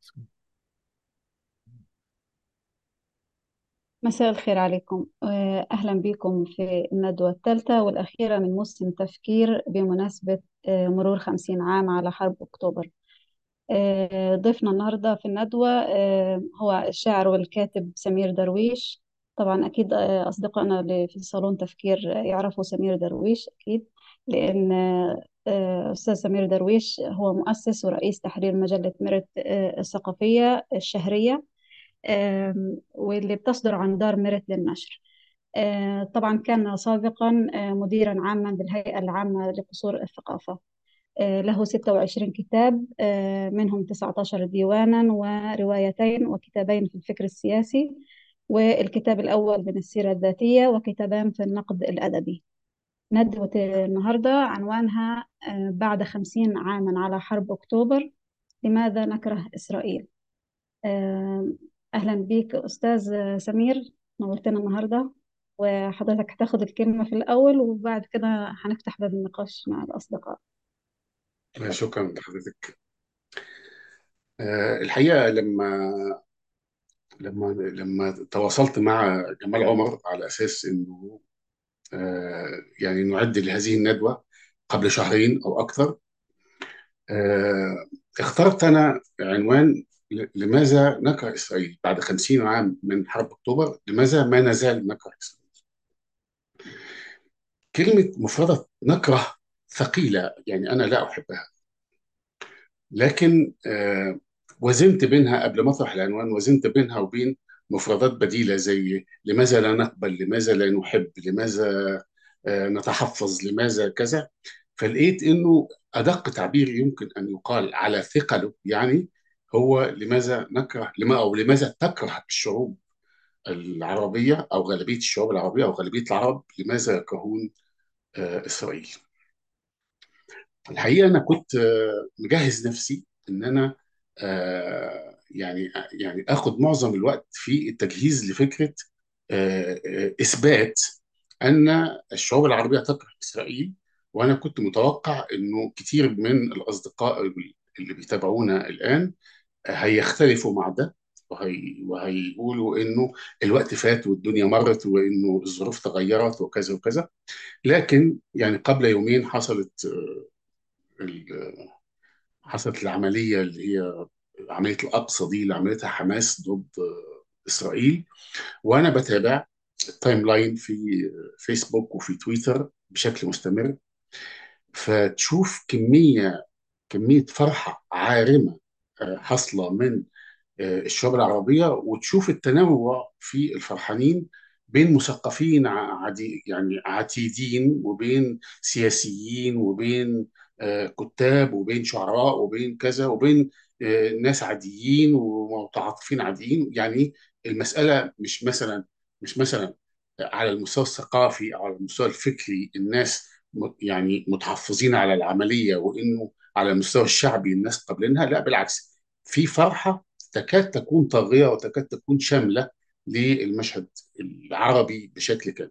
مساء الخير عليكم. أهلا بكم في الندوة الثالثة والأخيرة من موسم تفكير بمناسبة مرور 50 عام على حرب أكتوبر. ضيفنا النهاردة في الندوة هو الشاعر والكاتب سمير درويش. طبعا أكيد أصدقائنا اللي في صالون تفكير يعرفوا سمير درويش أكيد، لأن أستاذ سمير درويش هو مؤسس ورئيس تحرير مجلة ميرت الثقافية الشهرية، واللي بتصدر عن دار ميرت للنشر. طبعا كان سابقا مديرا عاما بالهيئة العامة لقصور الثقافة. له 26 كتاب، منهم 19 ديوانا وروايتين وكتابين في الفكر السياسي، والكتاب الأول من السيرة الذاتية، وكتابان في النقد الأدبي. ندوة النهاردة عنوانها بعد 50 عاما على حرب أكتوبر، لماذا نكره إسرائيل؟ آه، أهلا بيك أستاذ سمير، نورتنا النهاردة. وحضرتك هتاخد الكلمة في الأول، وبعد كده هنفتح باب النقاش مع الأصدقاء. اتفضل. شكرا لحضرتك. الحقيقة لما تواصلت مع جمال عمر على أساس إنه يعني نعد لهذه الندوة قبل شهرين أو أكثر. آه، اخترت أنا عنوان: لماذا نكره إسرائيل بعد 50 عام من حرب أكتوبر؟ لماذا ما نزال نكره إسرائيل؟ كلمة مفردة نكره ثقيلة، يعني أنا لا أحبها، لكن وزنت بينها قبل ما اطرح العنوان، وزنت بينها وبين مفردات بديله زي لماذا لا نقبل، لماذا لا نحب، لماذا نتحفظ، لماذا كذا. فلقيت انه ادق تعبير يمكن ان يقال على ثقله يعني هو لماذا نكره، او لماذا تكره الشعوب العربيه او غالبيه الشعوب العربيه او غالبيه العرب، لماذا يكرهون اسرائيل. الحقيقه انا كنت مجهز نفسي ان انا يعني اخد معظم الوقت في التجهيز لفكره اثبات ان الشعوب العربيه تكره اسرائيل. وانا كنت متوقع انه كتير من الاصدقاء اللي بيتابعونا الان هيختلفوا مع ده، وهيقولوا انه الوقت فات والدنيا مرت وانه الظروف تغيرت وكذا وكذا. لكن يعني قبل يومين حصلت العملية اللي هي عملية الأقصى دي اللي عملتها حماس ضد إسرائيل. وأنا بتابع التايم لاين في فيسبوك وفي تويتر بشكل مستمر، فتشوف كمية فرحة عارمة حاصلة من الشعوب العربية، وتشوف التنوع في الفرحانين بين مثقفين يعني عتيدين، وبين سياسيين، وبين كتاب، وبين شعراء، وبين كذا، وبين ناس عاديين ومتعاطفين عاديين. يعني المسألة مش مثلا على المستوى الثقافي أو على المستوى الفكري الناس يعني متحفظين على العملية، وإنه على المستوى الشعبي الناس قابلينها. لا، بالعكس، في فرحة تكاد تكون طاغية وتكاد تكون شاملة للمشهد العربي بشكل كامل.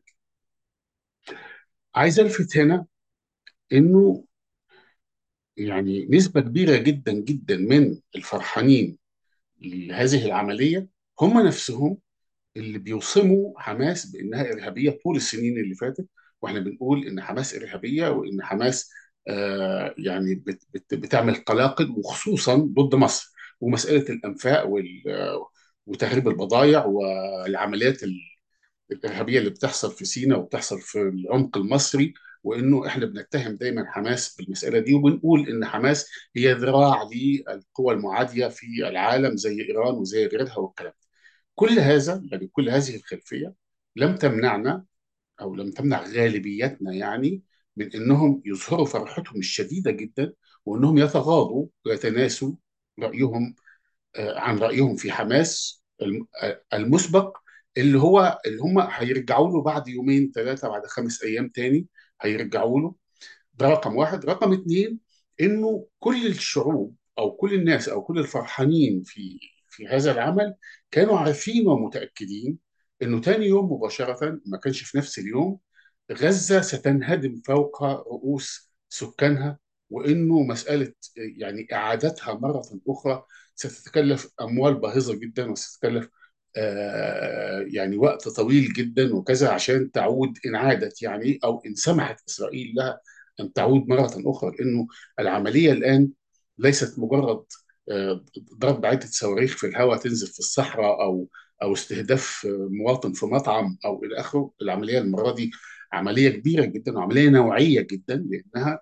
عايز ألفت هنا إنه يعني نسبة كبيرة جدا جدا من الفرحانين لهذه العملية هم نفسهم اللي بيوصموا حماس بانها ارهابيه طول السنين اللي فاتت. واحنا بنقول ان حماس ارهابيه، وان حماس يعني بتعمل قلاقل وخصوصا ضد مصر، ومساله الانفاق وتهريب البضائع والعمليات الارهابيه اللي بتحصل في سيناء وبتحصل في العمق المصري. وانه احنا بنتهم دايما حماس بالمساله دي، وبنقول ان حماس هي ذراع للقوى المعاديه في العالم زي ايران وزي غيرها والكلام. كل هذا، يعني كل هذه الخلفية لم تمنعنا أو لم تمنع غالبيتنا يعني من أنهم يظهروا فرحتهم الشديدة جدا، وأنهم يتغاضوا ويتناسوا رأيهم عن رأيهم في حماس المسبق، اللي هم هيرجعوا له بعد يومين ثلاثة، بعد 5 أيام تاني هيرجعوا له. ده رقم واحد. رقم اتنين: انه كل الشعوب او كل الناس او كل الفرحانين في هذا العمل كانوا عارفين ومتاكدين انه تاني يوم مباشره، ما كانش في نفس اليوم، غزه ستنهدم فوق رؤوس سكانها، وانه مساله يعني اعادتها مره اخرى ستتكلف اموال باهظه جدا، وستتكلف يعني وقت طويل جدا وكذا عشان تعود، ان عادت يعني، او ان سمحت اسرائيل لها ان تعود مره اخرى. لانه العمليه الان ليست مجرد ضرب عده صواريخ في الهواء تنزل في الصحراء، او استهداف مواطن في مطعم او الى اخره. العمليه المره دي عمليه كبيره جدا وعمليه نوعيه جدا، لانها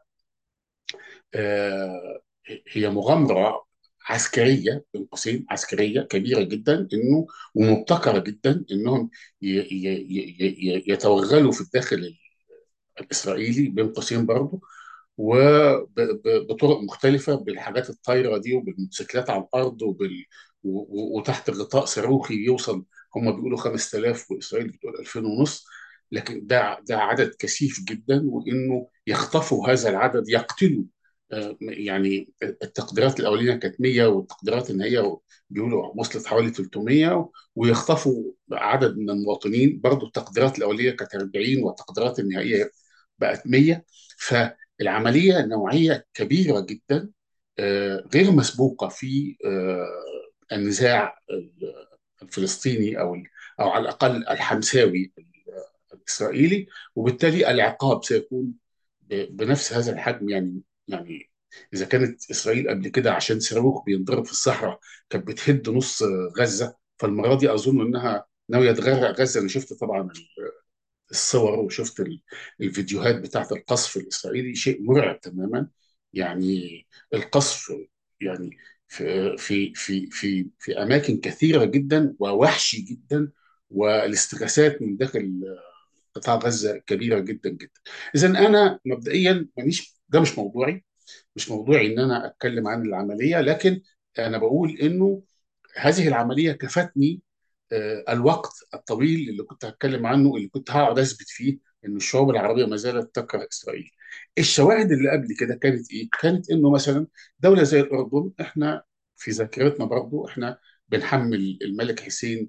آه، هي مغامرة عسكرية، بين قوسين عسكرية كبيرة جدا، انه ومبتكرة جدا انهم يتوغلوا في الداخل الاسرائيلي، بين قوسين برضه، وبطرق مختلفة، بالحاجات الطايرة دي وبالموتوسيكلات على الأرض وتحت غطاء صاروخي يوصل. هم بيقولوا 5000 وإسرائيل بتقول 2000 ونص، لكن ده عدد كثيف جدا، وإنه يخطفوا هذا العدد يقتلوا. يعني التقديرات الأولية كانت 100، والتقديرات النهائية بيقولوا وصلت حوالي 300، ويخطفوا عدد من المواطنين. برضو التقديرات الأولية كانت 40، والتقديرات النهائية بقت 100. فالعملية نوعية كبيرة جدا، غير مسبوقة في النزاع الفلسطيني، أو على الأقل الحمساوي الإسرائيلي. وبالتالي العقاب سيكون بنفس هذا الحجم. يعني إذا كانت إسرائيل قبل كده عشان صاروخ بينضرب في الصحراء كانت بتهد نص غزة، فالمرة دي أظن إنها ناوية تغرق غزة. أنا شفت طبعا الصور، وشفت الفيديوهات بتاعت القصف الإسرائيلي، شيء مرعب تماما. يعني القصف، يعني في أماكن كثيرة جدا ووحشي جدا، والاستغاثات من داخل قطاع غزة كبيرة جدا جدا. إذا أنا مبدئيا ده مش موضوعي إن أنا أتكلم عن العملية، لكن أنا بقول إنه هذه العملية كفتني الوقت الطويل اللي كنت هتكلم عنه، اللي كنت هقعد اثبت فيه ان الشعوب العربيه ما زالت تكره اسرائيل. الشواهد اللي قبل كده كانت ايه؟ كانت انه مثلا دوله زي الاردن، احنا في ذاكرتنا برضو احنا بنحمل الملك حسين،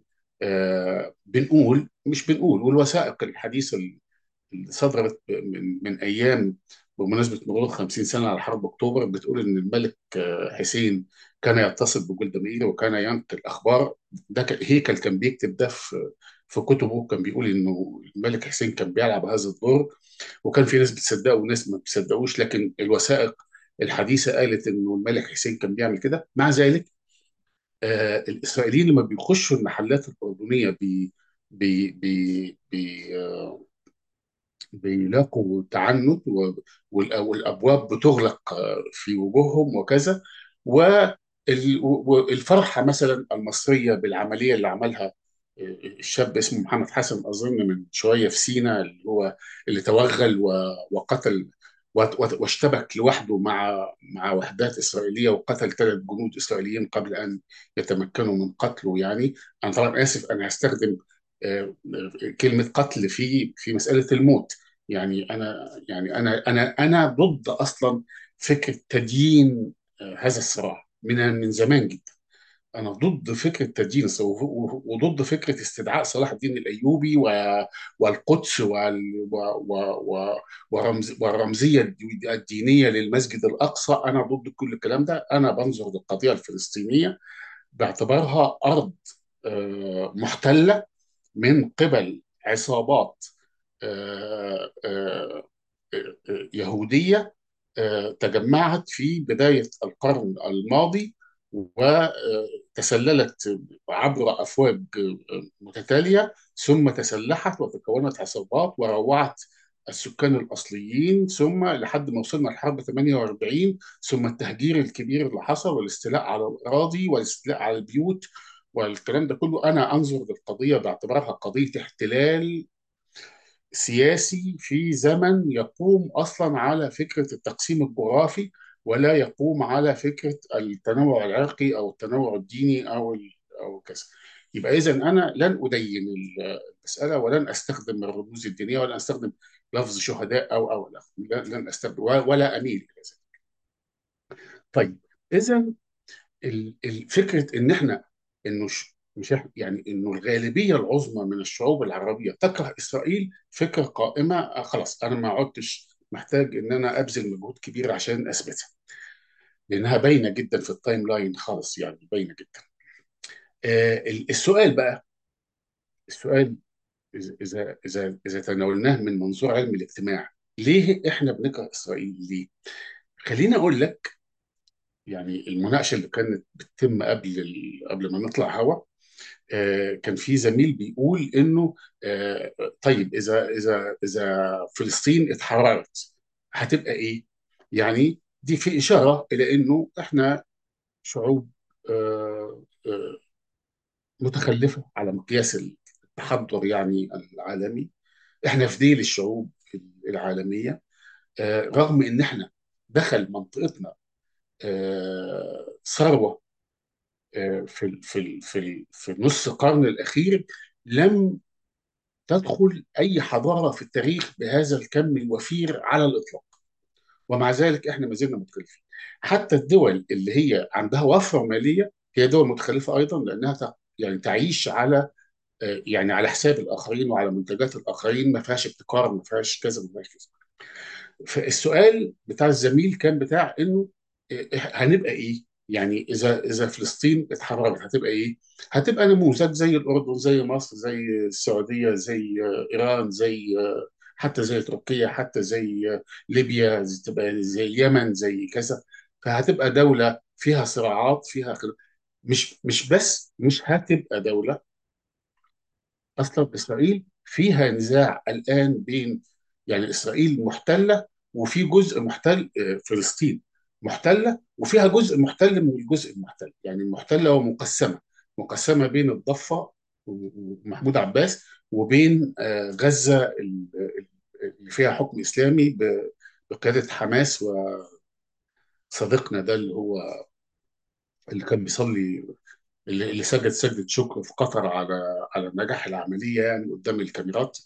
مش بنقول، والوثائق الحديثه اللي صدرت من ايام بمناسبه مرور 50 سنه على حرب اكتوبر بتقول ان الملك حسين كان يتصل بجولدا مائير وكان ينقل اخبار. هيكل كان بيكتب ده في كتبه، كان بيقول انه الملك حسين كان بيلعب هذا الدور، وكان في ناس بتصدقه وناس ما بتصدقوش. لكن الوثائق الحديثه قالت انه الملك حسين كان بيعمل كده. مع ذلك الاسرائيليين لما بيخشوا المحلات الاردنيه بي بي بي بيلاقوا تعنت، والابواب بتغلق في وجوههم وكذا. والفرحه مثلا المصريه بالعمليه اللي عملها الشاب اسمه محمد حسن، اظن من شويه في سيناء، اللي توغل وقتل واشتبك لوحده مع وحدات اسرائيليه، وقتل 3 جنود اسرائيليين قبل ان يتمكنوا من قتله. يعني انا طبعا اسف، انا هستخدم كلمه قتل في مساله الموت. يعني انا ضد اصلا فكره تدين هذا الصراع من زمان جدا. انا ضد فكره تدين وضد فكره استدعاء صلاح الدين الايوبي والقدس والرمزيه الدينيه للمسجد الاقصى. انا ضد كل الكلام ده. انا بنظر للقضيه الفلسطينيه باعتبارها ارض محتله من قبل عصابات آه، آه، يهودية تجمعت في بداية القرن الماضي، وتسللت عبر أفواج متتالية، ثم تسلحت وتكونت عصابات وروعت السكان الأصليين، ثم لحد ما وصلنا لحرب 48، ثم التهجير الكبير اللي حصل، والاستيلاء على الأراضي، والاستيلاء على البيوت، والكلام ده كله. أنا أنظر للقضية باعتبارها قضية احتلال سياسي في زمن يقوم اصلا على فكره التقسيم الجغرافي، ولا يقوم على فكره التنوع العرقي او التنوع الديني او كذا. يبقى اذا انا لن ادين المساله، ولن استخدم الرموز الدينيه، ولا استخدم لفظ شهداء او لا. لن استخدم ولا اميل الى ذلك. طيب، اذا فكره ان احنا انه مش يعني انه الغالبيه العظمى من الشعوب العربيه تكره اسرائيل فكره قائمه. خلاص انا ما عدتش محتاج ان انا ابذل مجهود كبير عشان اثبتها. لانها باينه جدا في التايم لاين خالص، يعني باينه جدا. السؤال بقى، السؤال اذا تناولناه من منظور علم الاجتماع، ليه احنا بنكره اسرائيل؟ ليه؟ خليني اقول لك. يعني المناقشه اللي كانت بتتم قبل ما نطلع هوا، كان في زميل بيقول انه آه، طيب اذا فلسطين اتحررت هتبقى ايه؟ يعني دي في اشاره الى انه احنا شعوب آه، متخلفه على مقياس التحضر يعني العالمي. احنا في ديل الشعوب العالميه، رغم ان احنا دخل منطقتنا ثروه في نص القرن الاخير لم تدخل اي حضاره في التاريخ بهذا الكم الوفير على الاطلاق. ومع ذلك احنا ما زلنا متخلفين. حتى الدول اللي هي عندها وفره ماليه هي دول متخلفه ايضا، لانها يعني تعيش على يعني على حساب الاخرين وعلى منتجات الاخرين، ما فيهاش ابتكار، ما فيهاش كذا، ما فيهاش كذا. فالسؤال بتاع الزميل كان بتاع انه هنبقى ايه؟ يعني اذا فلسطين اتحررت هتبقى ايه؟ هتبقى نموذج زي الاردن، زي مصر، زي السعوديه، زي ايران، زي حتى زي تركيا، حتى زي ليبيا، تبقى زي اليمن، زي كذا. فهتبقى دوله فيها صراعات، فيها مش بس مش هتبقى دوله. اصلا اسرائيل فيها نزاع الان بين، يعني اسرائيل محتله وفي جزء محتل، فلسطين محتله وفيها جزء محتل من الجزء المحتل، يعني المحتله ومقسمه، مقسمه بين الضفه ومحمود عباس، وبين غزه اللي فيها حكم اسلامي بقياده حماس. وصديقنا ده اللي هو اللي كان بيصلي، اللي سجد سجدة شكر في قطر على نجاح العملية يعني قدام الكاميرات.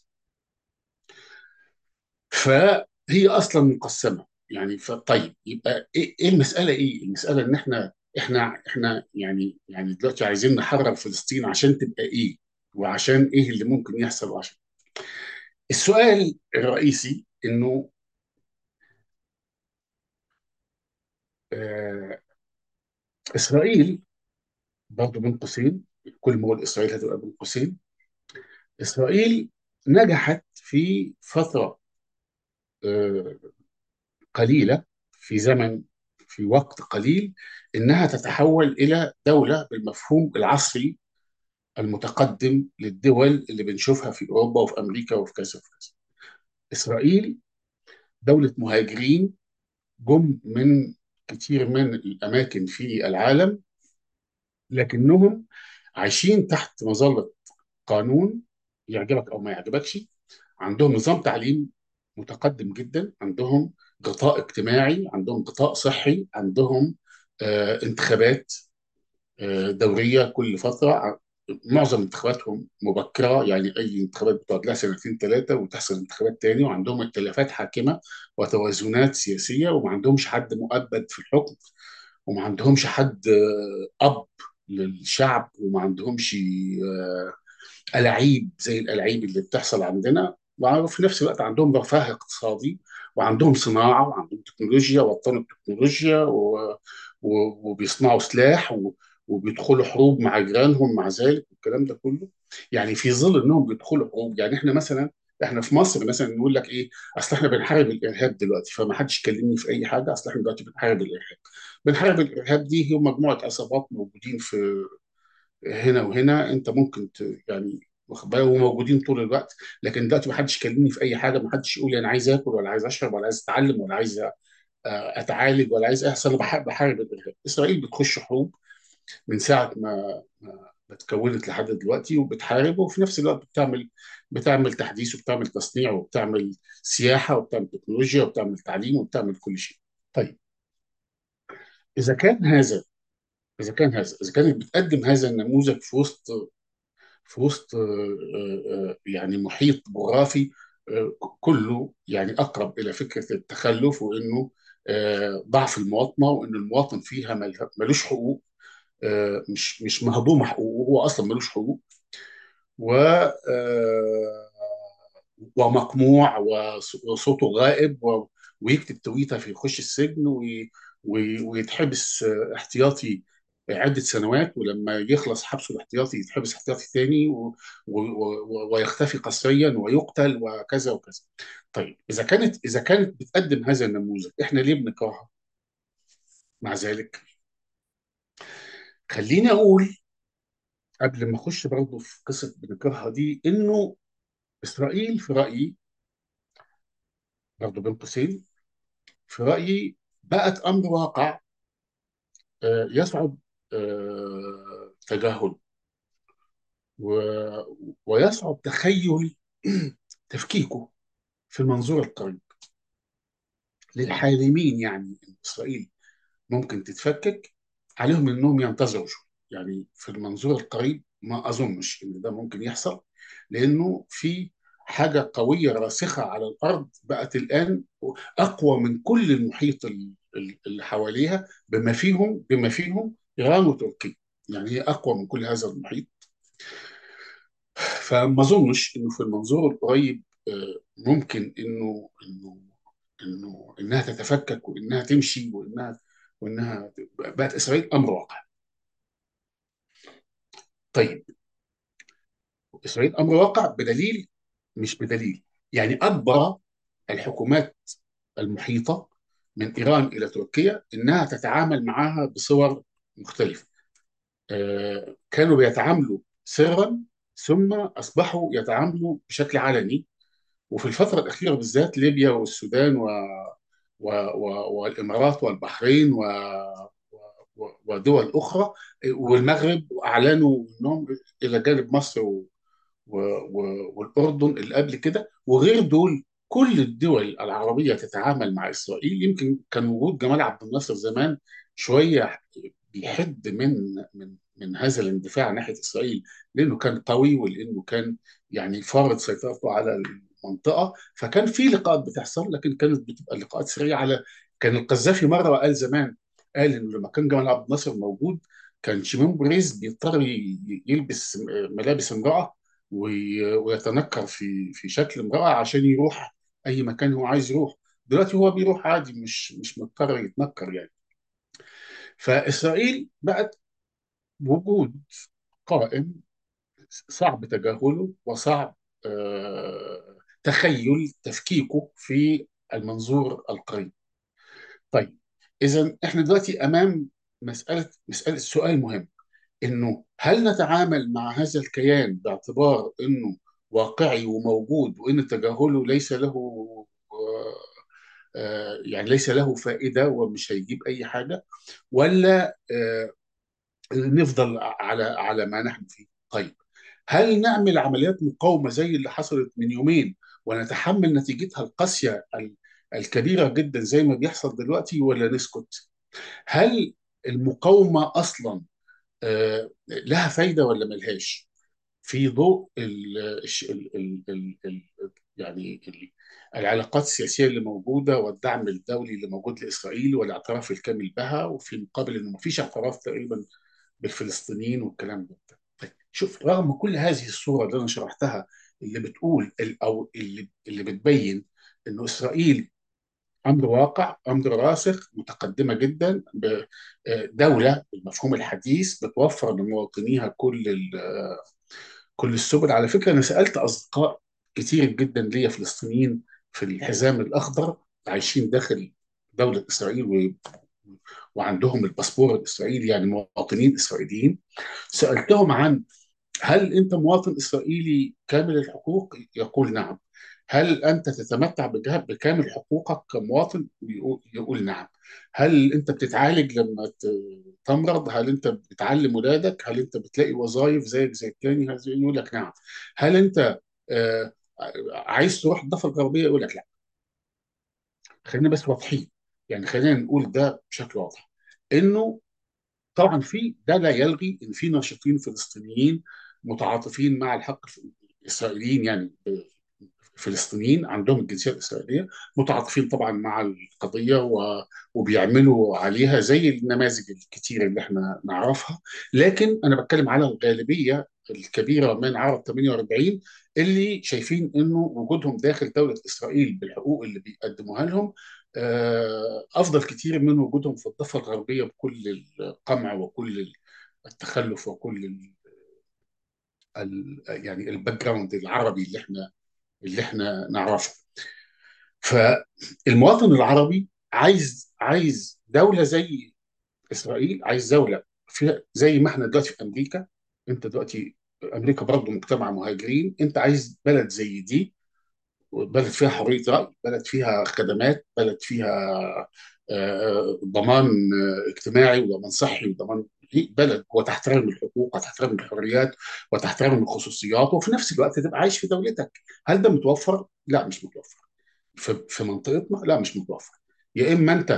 فهي اصلا مقسمه يعني. فطيب يبقى إيه المساله؟ ايه المساله؟ ان احنا يعني دلوقتي عايزين نحرر فلسطين عشان تبقى ايه؟ وعشان ايه اللي ممكن يحصل؟ وعشان السؤال الرئيسي انه آه اسرائيل، برضه بين قوسين، كل ما اقول اسرائيل هتبقى بين قوسين، اسرائيل نجحت في فتره آه قليله، في زمن، في وقت قليل، انها تتحول الى دوله بالمفهوم العصري المتقدم للدول اللي بنشوفها في اوروبا وفي امريكا وفي كذا وفي كذا. اسرائيل دوله مهاجرين جم من كثير من الاماكن في العالم، لكنهم عايشين تحت مظله قانون، يعجبك او ما يعجبكش. عندهم نظام تعليم متقدم جدا، عندهم غطاء اجتماعي، عندهم غطاء صحي، عندهم انتخابات دورية كل فترة. معظم انتخاباتهم مبكرة، يعني أي انتخابات بتقعد لها سنتين ثلاثة وتحصل انتخابات تاني، وعندهم ائتلافات حاكمة وتوازنات سياسية، وما عندهمش حد مؤبد في الحكم، وما عندهمش حد أب للشعب، وما عندهمش ألاعيب زي الألاعيب اللي بتحصل عندنا. وفي نفس الوقت عندهم رفاه اقتصادي، وعندهم صناعة، وعندهم تكنولوجيا، وطنوا التكنولوجيا وبيصنعوا سلاح وبيدخلوا حروب مع جيرانهم مع ذلك والكلام ده كله. يعني في ظل انهم بيدخلوا حروب، يعني احنا مثلا، احنا في مصر مثلا نقول لك ايه؟ اصل احنا بنحارب الارهاب دلوقتي، فما حدش يكلمني في اي حاجه، اصل احنا دلوقتي بنحارب الارهاب. بنحارب الارهاب دي هي مجموعه عصابات موجودين في هنا وهنا، انت ممكن يعني واخد بالك، وموجودين طول الوقت. لكن دلوقتي ما حدش يكلمني في اي حاجه، ما حدش يقول لي انا عايز اكل ولا عايز اشرب ولا عايز اتعلم ولا عايز اتعالج ولا عايز احصل. انا بحارب الارهاب. اسرائيل بتخش حروب من ساعه ما اتكونت لحد دلوقتي، وبتحارب، وفي نفس الوقت بتعمل تحديث، وبتعمل تصنيع، وبتعمل سياحه، وبتعمل تكنولوجيا، وبتعمل تعليم، وبتعمل كل شيء. طيب، اذا كان هذا اذا كانت بتقدم هذا النموذج في وسط يعني محيط جغرافي كله يعني أقرب إلى فكرة التخلف، وإنه ضعف المواطنة، وإن المواطن فيها ملوش حقوق، مش مهضومة حقوقه، هو أصلا ملوش حقوق، و ومقموع وصوته غائب، ويكتب تويتة فيخش السجن، ويتحبس احتياطي عدة سنوات، ولما يخلص حبسه الاحتياطي يتحبس احتياطي تاني ويختفي قسريا ويقتل وكذا وكذا. طيب إذا كانت بتقدم هذا النموذج، إحنا ليه بنكرهها مع ذلك؟ خليني أقول قبل ما أخش برضه في قصة بنكرهها دي، إنه إسرائيل في رأيي، برضه بين قوسين، في رأيي بقت أمر واقع يصعب تجاهله، ويصعب تخيل تفكيكه في المنظور القريب للحالمين. يعني إن إسرائيل ممكن تتفكك، عليهم إنهم ينتظروا شوية. يعني في المنظور القريب ما أظنش إن ده ممكن يحصل، لأنه في حاجة قوية راسخة على الأرض بقت الآن أقوى من كل المحيط اللي حواليها، بما فيهم إيران وتركيا. يعني هي أقوى من كل هذا المحيط. فما اظنش انه في المنظور القريب ممكن انها تتفكك وانها تمشي وانها بقت اسرائيل امر واقع. طيب، اسرائيل امر واقع بدليل، مش بدليل، يعني اجبر الحكومات المحيطه من ايران الى تركيا انها تتعامل معها بصور مختلفه. كانوا بيتعاملوا سرا، ثم اصبحوا يتعاملوا بشكل علني. وفي الفترة الأخيرة بالذات ليبيا والسودان والإمارات والبحرين ودول أخرى والمغرب أعلنوا أنهم إلى جانب مصر والأردن اللي قبل كده، وغير دول كل الدول العربية تتعامل مع إسرائيل. يمكن كان وجود جمال عبد الناصر زمان شوية بيحد من هذا الاندفاع ناحية إسرائيل، لأنه كان قوي ولأنه كان يعني فارض سيطرته على المنطقة. فكان في لقاءات بتحصل، لكن كانت بتبقى لقاءات سريعة. كان القذافي مرة قال زمان، قال إنه لما كان جمال عبد الناصر موجود كان شيمون بريز بيضطر يلبس ملابس امرأة ويتنكر في شكل امرأة عشان يروح أي مكان هو عايز يروح. دلوقتي هو بيروح عادي، مش مضطر يتنكر يعني. فإسرائيل بقت وجود قائم صعب تجاهله وصعب تخيل تفكيكه في المنظور القريب. طيب، إذا إحنا دلوقتي أمام مسألة سؤال مهم، إنه هل نتعامل مع هذا الكيان باعتبار إنه واقعي وموجود، وإن تجاهله ليس له يعني ليس له فائدة ومش هيجيب أي حاجة، ولا نفضل على ما نحن فيه؟ طيب، هل نعمل عمليات مقاومة زي اللي حصلت من يومين ونتحمل نتيجتها القاسية الكبيرة جدا زي ما بيحصل دلوقتي، ولا نسكت؟ هل المقاومة أصلا لها فايدة ولا ملهاش في ضوء يعني العلاقات السياسية اللي موجودة والدعم الدولي اللي موجود لإسرائيل والاعتراف الكامل بها، وفي مقابل إنه مفيش اعتراف تقريبا بالفلسطينيين والكلام ده؟ طيب، شوف، رغم كل هذه الصورة اللي أنا شرحتها، اللي بتقول أو اللي بتبين إنه إسرائيل أمر واقع، أمر راسخ، متقدمة جدا، دولة بالمفهوم الحديث بتوفر لمواطنيها كل السبل. على فكرة أنا سألت أصدقاء كتير جدا ليا فلسطينيين في الحزام الأخضر عايشين داخل دولة إسرائيل وعندهم الباسبور الإسرائيلي، يعني مواطنين إسرائيليين. سألتهم عن هل أنت مواطن إسرائيلي كامل الحقوق؟ يقول نعم. هل أنت تتمتع بكامل حقوقك كمواطن؟ يقول نعم. هل أنت بتتعالج لما تمرض؟ هل أنت بتعلم ولادك؟ هل أنت بتلاقي وظائف زيك زي التاني؟ يقول لك نعم. هل أنت آه، عايز تروح الضفة الغربية؟ يقول لك لا. خلينا بس واضحين، يعني خلينا نقول ده بشكل واضح، إنه طبعا في ده لا يلغي ان في ناشطين فلسطينيين متعاطفين مع الحق الاسرائيليين، يعني فلسطينيين عندهم الجنسيه الاسرائيليه متعاطفين طبعا مع القضيه وبيعملوا عليها زي النماذج الكتير اللي احنا نعرفها. لكن انا بتكلم على الغالبيه الكبيره من عرب 48 اللي شايفين انه وجودهم داخل دوله اسرائيل بالحقوق اللي بيقدموها لهم افضل كتير من وجودهم في الضفه الغربيه بكل القمع وكل التخلف وكل يعني الباك جراوند العربي اللي احنا نعرفه. فالمواطن العربي عايز دوله زي اسرائيل، عايز دوله فيها زي ما احنا دلوقتي في امريكا. انت دلوقتي امريكا برضه مجتمع مهاجرين، انت عايز بلد زي دي، بلد فيها حريه راي، بلد فيها خدمات، بلد فيها ضمان اجتماعي وضمان صحي وضمان بلد، وتحترم الحقوق وتحترم الحريات وتحترم الخصوصيات، وفي نفس الوقت تبقى عايش في دولتك. هل ده متوفر؟ لا مش متوفر. في منطقتنا لا مش متوفر. يا اما انت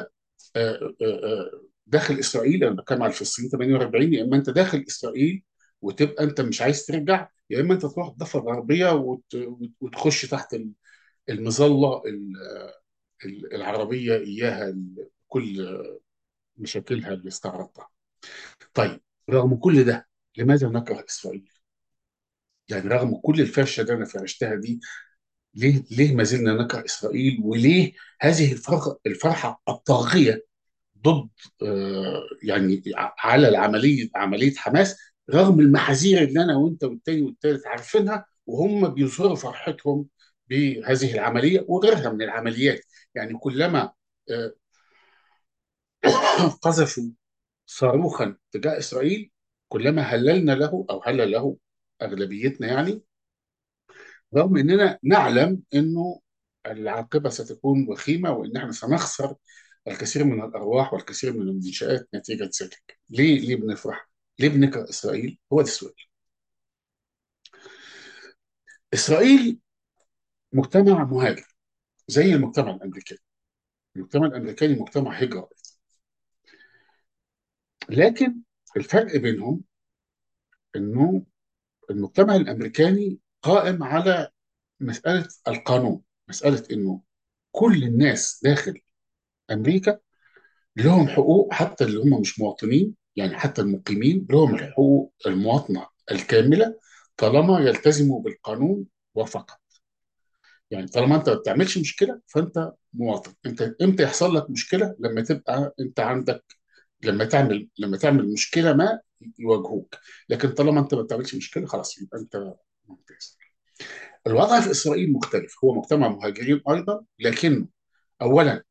داخل اسرائيل، انا بتكلم على الفلسطينيين 48، يا اما انت داخل اسرائيل وتبقى انت مش عايز ترجع، يا اما انت تروح الضفه الغربيه وتخش تحت المظله العربيه اياها، كل مشاكلها اللي استعرضتها. طيب، رغم كل ده لماذا نكره اسرائيل؟ يعني رغم كل الفرشه اللي انا فرشتها دي، ليه ما زلنا نكره اسرائيل؟ وليه هذه الفرحه الطاغيه ضد يعني على عمليه حماس، رغم المحاذير اللي انا وانت والتاني والتالت عارفينها، وهم بيظهروا فرحتهم بهذه العمليه وغيرها من العمليات. يعني كلما آه، قذفوا صاروخا تجاه اسرائيل، كلما هللنا له او هلل له اغلبيتنا يعني، رغم اننا نعلم انه العاقبه ستكون وخيمه، وان احنا سنخسر الكثير من الارواح والكثير من المنشآت نتيجه ذلك. ليه بنفرح؟ ليه بنكره اسرائيل؟ هو ده السؤال. اسرائيل مجتمع مهاجر زي المجتمع الامريكاني. المجتمع الامريكاني مجتمع هجره، لكن الفرق بينهم انه المجتمع الامريكاني قائم على مساله القانون، مساله انه كل الناس داخل امريكا لهم حقوق، حتى اللي هم مش مواطنين، يعني حتى المقيمين لهم الحقوق المواطنة الكاملة، طالما يلتزموا بالقانون وفقط. يعني طالما انت ما بتعملش مشكلة فانت مواطن. انت امتى يحصل لك مشكلة؟ لما تبقى انت عندك، لما تعمل مشكلة ما يواجهوك. لكن طالما انت ما بتعملش مشكلة خلاص يبقى انت ممتاز. الوضع في اسرائيل مختلف، هو مجتمع مهاجرين ايضا، لكنه اولا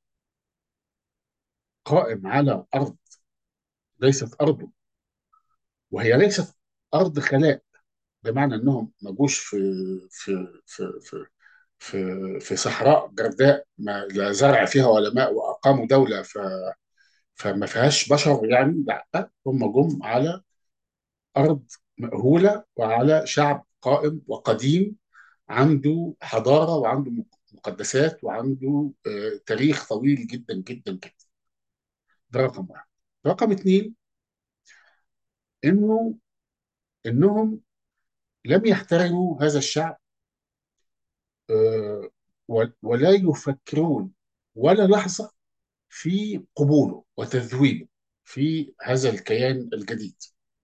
قائم على ارض ليست ارضه، وهي ليست ارض خلاء، بمعنى انهم ما جوش في في في في صحراء جرداء ما لا زرع فيها ولا ماء واقاموا دوله فما فيهاش بشر، يعني لا، هم جم على ارض مأهوله وعلى شعب قائم وقديم، عنده حضاره وعنده مقدسات وعنده تاريخ طويل جدا جدا جدا. ده رقم واحد. رقم اثنين، انه انهم لم يحترموا هذا الشعب، آه، ولا يفكرون ولا لحظة في قبوله وتذويبه في هذا الكيان الجديد.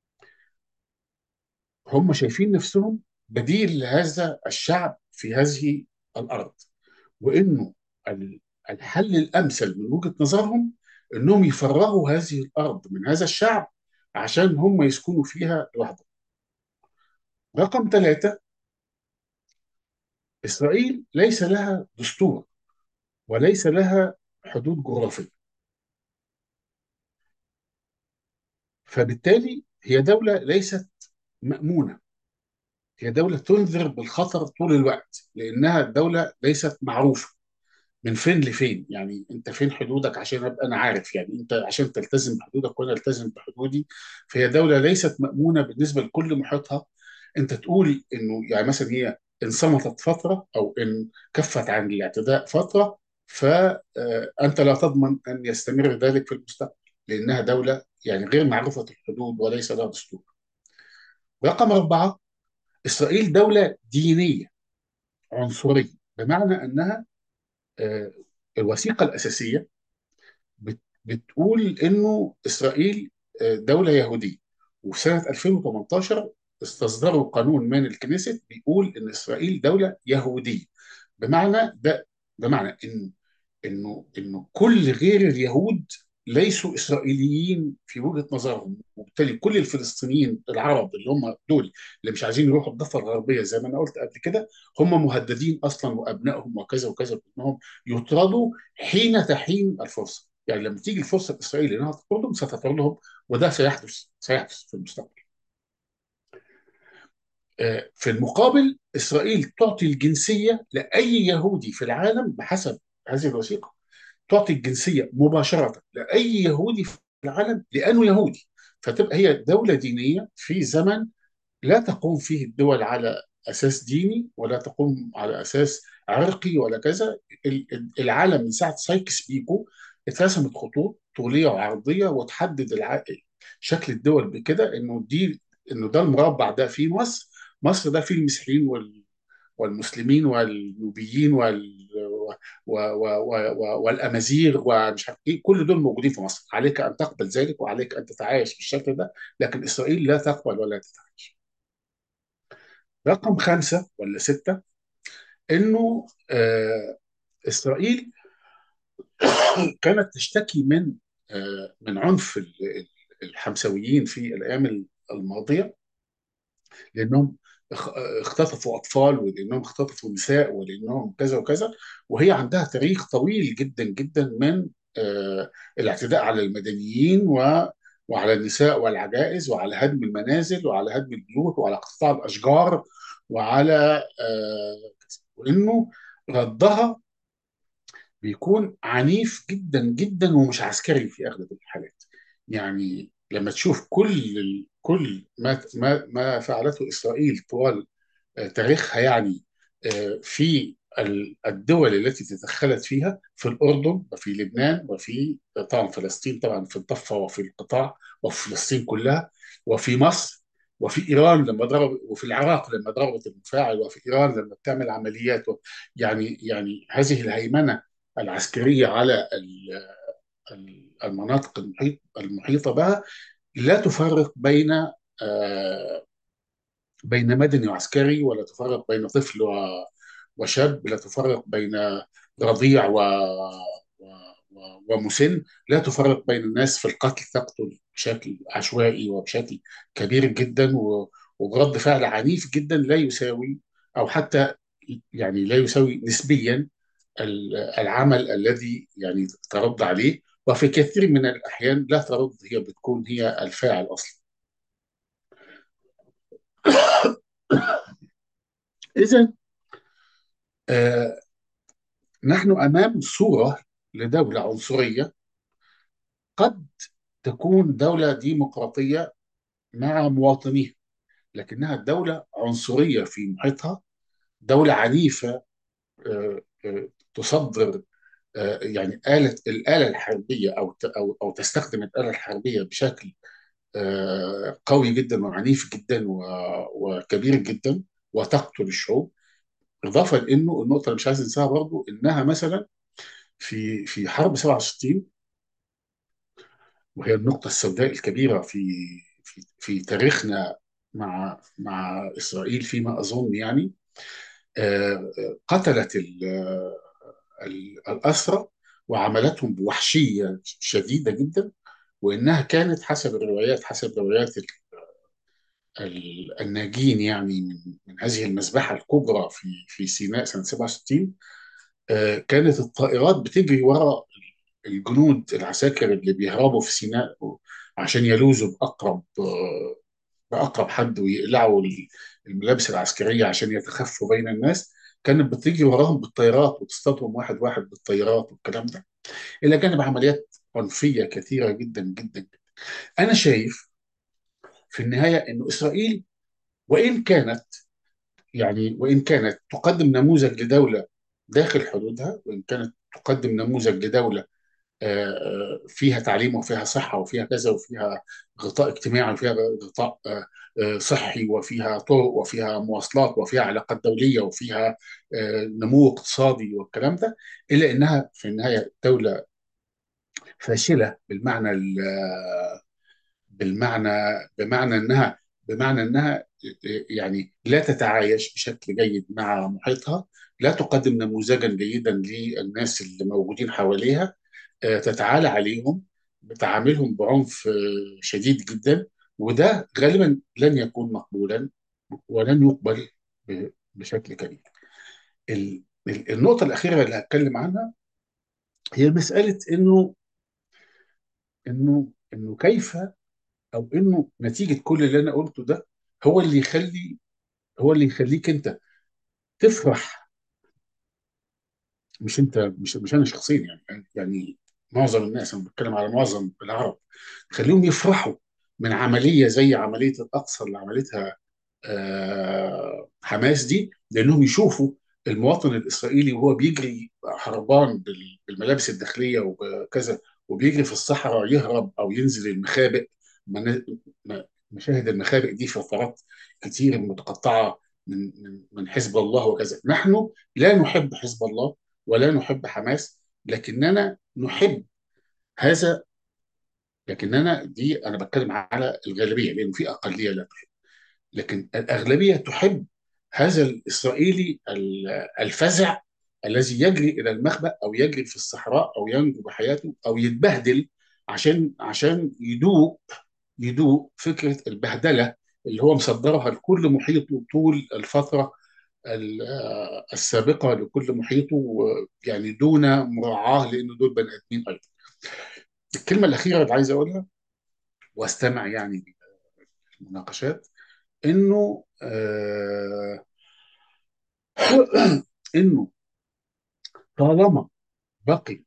هم شايفين نفسهم بديل لهذا الشعب في هذه الأرض، وإنه ال- الحل الأمثل من وجهة نظرهم إنهم يفرغوا هذه الأرض من هذا الشعب عشان هم يسكنوا فيها لوحدهم. رقم ثلاثة، إسرائيل ليس لها دستور وليس لها حدود جغرافية، فبالتالي هي دولة ليست مأمونة. هي دولة تنذر بالخطر طول الوقت، لأنها دولة ليست معروفة من فين لفين. يعني أنت فين حدودك عشان أبقى أنا عارف، يعني أنت عشان تلتزم بحدودك وأنا ألتزم بحدودي. فهي دولة ليست مأمونة بالنسبة لكل محيطها. أنت تقول إنه يعني مثلا هي إن صمتت فترة أو إن كفت عن الاعتداء فترة، فأنت لا تضمن أن يستمر ذلك في المستقبل، لأنها دولة يعني غير معروفة الحدود وليس لها دستور. رقم أربعة، إسرائيل دولة دينية عنصرية، بمعنى أنها آه، الوثيقة الأساسية بتقول إنه إسرائيل دولة يهودية. وفي سنة 2018 استصدروا قانون من الكنيست بيقول إن إسرائيل دولة يهودية. بمعنى ده، بمعنى إن انه كل غير اليهود ليسوا اسرائيليين في وجهه نظرهم، وبالتالي كل الفلسطينيين العرب اللي هم دول اللي مش عايزين يروحوا الضفه الغربيه زي ما انا قلت قبل كده، هم مهددين اصلا، وابنائهم وكذا وكذا، انهم يطردوا حين تحين الفرصه. يعني لما تيجي الفرصه لاسرائيل انها تطردهم ستطردهم، وده سيحدث في المستقبل. في المقابل إسرائيل تعطي الجنسية لأي يهودي في العالم بحسب هذه الوثيقة، تعطي الجنسية مباشرة لأي يهودي في العالم لأنه يهودي. فتبقى هي دولة دينية في زمن لا تقوم فيه الدول على أساس ديني، ولا تقوم على أساس عرقي ولا كذا. العالم من ساعة سايكس بيكو اترسمت خطوط طولية وعرضية وتحدد شكل الدول بكده، انه ده المربع ده فيه مصر. مصر ده فيه المسيحيين والمسلمين والنوبيين والامازيغ ومش عارف ايه، كل دول موجودين في مصر. عليك ان تقبل ذلك وعليك ان تتعايش بالشكل ده، لكن اسرائيل لا تقبل ولا تتعايش. رقم خمسة ولا ستة، انه اسرائيل كانت تشتكي من عنف الحمساويين في الايام الماضيه، لانهم اختطفوا اطفال، ولانهم اختطفوا نساء، ولانهم كذا وكذا. وهي عندها تاريخ طويل جدا جدا من الاعتداء على المدنيين وعلى النساء والعجائز، وعلى هدم المنازل، وعلى هدم البيوت، وعلى اقتطاع الاشجار، وعلى وانه ردها بيكون عنيف جدا جدا ومش عسكري في اغلب الحالات. يعني لما تشوف كل ما فعلته اسرائيل طوال تاريخها، يعني في الدول التي تدخلت فيها، في الأردن وفي لبنان وفي طبعا فلسطين، طبعا في الضفة وفي القطاع وفي فلسطين كلها، وفي مصر، وفي إيران لما ضرب، وفي العراق لما ضربت المفاعل، وفي إيران لما بتعمل عمليات يعني هذه الهيمنة العسكرية على المناطق المحيطة بها لا تفرق بين مدني وعسكري، ولا تفرق بين طفل وشاب، لا تفرق بين رضيع ومسن، لا تفرق بين الناس في القتل. تقتل بشكل عشوائي وبشكل كبير جدا وبرد فعل عنيف جدا لا يساوي، أو حتى يعني لا يساوي نسبيا العمل الذي يعني ترد عليه. وفي كثير من الأحيان لا ترد، هي بتكون هي الفاعل أصلا. إذا نحن امام صوره لدوله عنصريه، قد تكون دوله ديمقراطيه مع مواطنيها، لكنها دوله عنصريه في محيطها، دوله عنيفه، تصدر يعني الاله الحربيه، او تستخدم الاله الحربيه بشكل قوي جدا وعنيف جدا وكبير جدا، وتقتل الشعوب. اضافه لانه النقطه اللي مش عايز انساها برضو، انها مثلا في حرب 67، وهي النقطة السوداء الكبيرة في تاريخنا مع إسرائيل فيما أظن، يعني قتلت الأسرى وعملتهم بوحشية شديدة جدا. وإنها كانت حسب روايات الناجين، يعني من هذه المذبحة الكبرى في سيناء سنة 67. كانت الطائرات بتجري وراء الجنود العساكر اللي بيهربوا في سيناء عشان يلوذوا بأقرب حد، ويقلعوا الملابس العسكرية عشان يتخفوا بين الناس. كانت بتيجي وراهم بالطيارات وتصطادهم واحد واحد بالطيارات والكلام ده، إلى جانب عمليات عنفية كثيرة جدا جدا. أنا شايف في النهاية أن إسرائيل، وإن كانت وإن كانت تقدم نموذج لدولة داخل حدودها، وإن كانت تقدم نموذج لدولة فيها تعليم وفيها صحة وفيها كذا، وفيها غطاء اجتماعي وفيها غطاء صحي، وفيها طرق وفيها مواصلات وفيها علاقات دولية وفيها نمو اقتصادي والكلام ده، إلا إنها في النهاية دولة فاشلة بالمعنى بمعنى بمعنى إنها يعني لا تتعايش بشكل جيد مع محيطها، لا تقدم نموذجا جيدا للناس اللي موجودين حواليها، تتعالى عليهم، بتعاملهم بعنف شديد جدا. وده غالبا لن يكون مقبولا ولن يقبل بشكل كبير. النقطة الأخيرة اللي هتكلم عنها هي مسألة إنه كيف، أو إنه نتيجة كل اللي أنا قلته ده هو اللي يخلي هو اللي يخليك أنت تفرح. مش أنت، مش أنا شخصيا، يعني معظم الناس، أنا بتكلم على معظم العرب، خليهم يفرحوا من عملية زي عملية الأقصى اللي عملتها حماس دي، لانهم يشوفوا المواطن الاسرائيلي وهو بيجري هربان بالملابس الداخليه وكذا، وبيجري في الصحراء يهرب او ينزل المخابئ. من- مشاهد المخابئ دي في فترات كتير متقطعه من حزب الله وكذا. نحن لا نحب حزب الله ولا نحب حماس، لكننا نحب هذا. لكننا دي انا بتكلم على الغالبيه، لانه في اقليه لا، لكن الأغلبية تحب هذا الإسرائيلي الفزع الذي يجري إلى المخبأ أو يجري في الصحراء أو ينجو بحياته أو يتبهدل عشان يدوق فكرة البهدلة اللي هو مصدرها لكل محيطه طول الفترة السابقة لكل محيطه، يعني دون مراعاة لأن دول بني آدمين أيضا. الكلمة الأخيرة اللي عايز أقولها واستمع يعني للمناقشات، إنه انه طالما بقي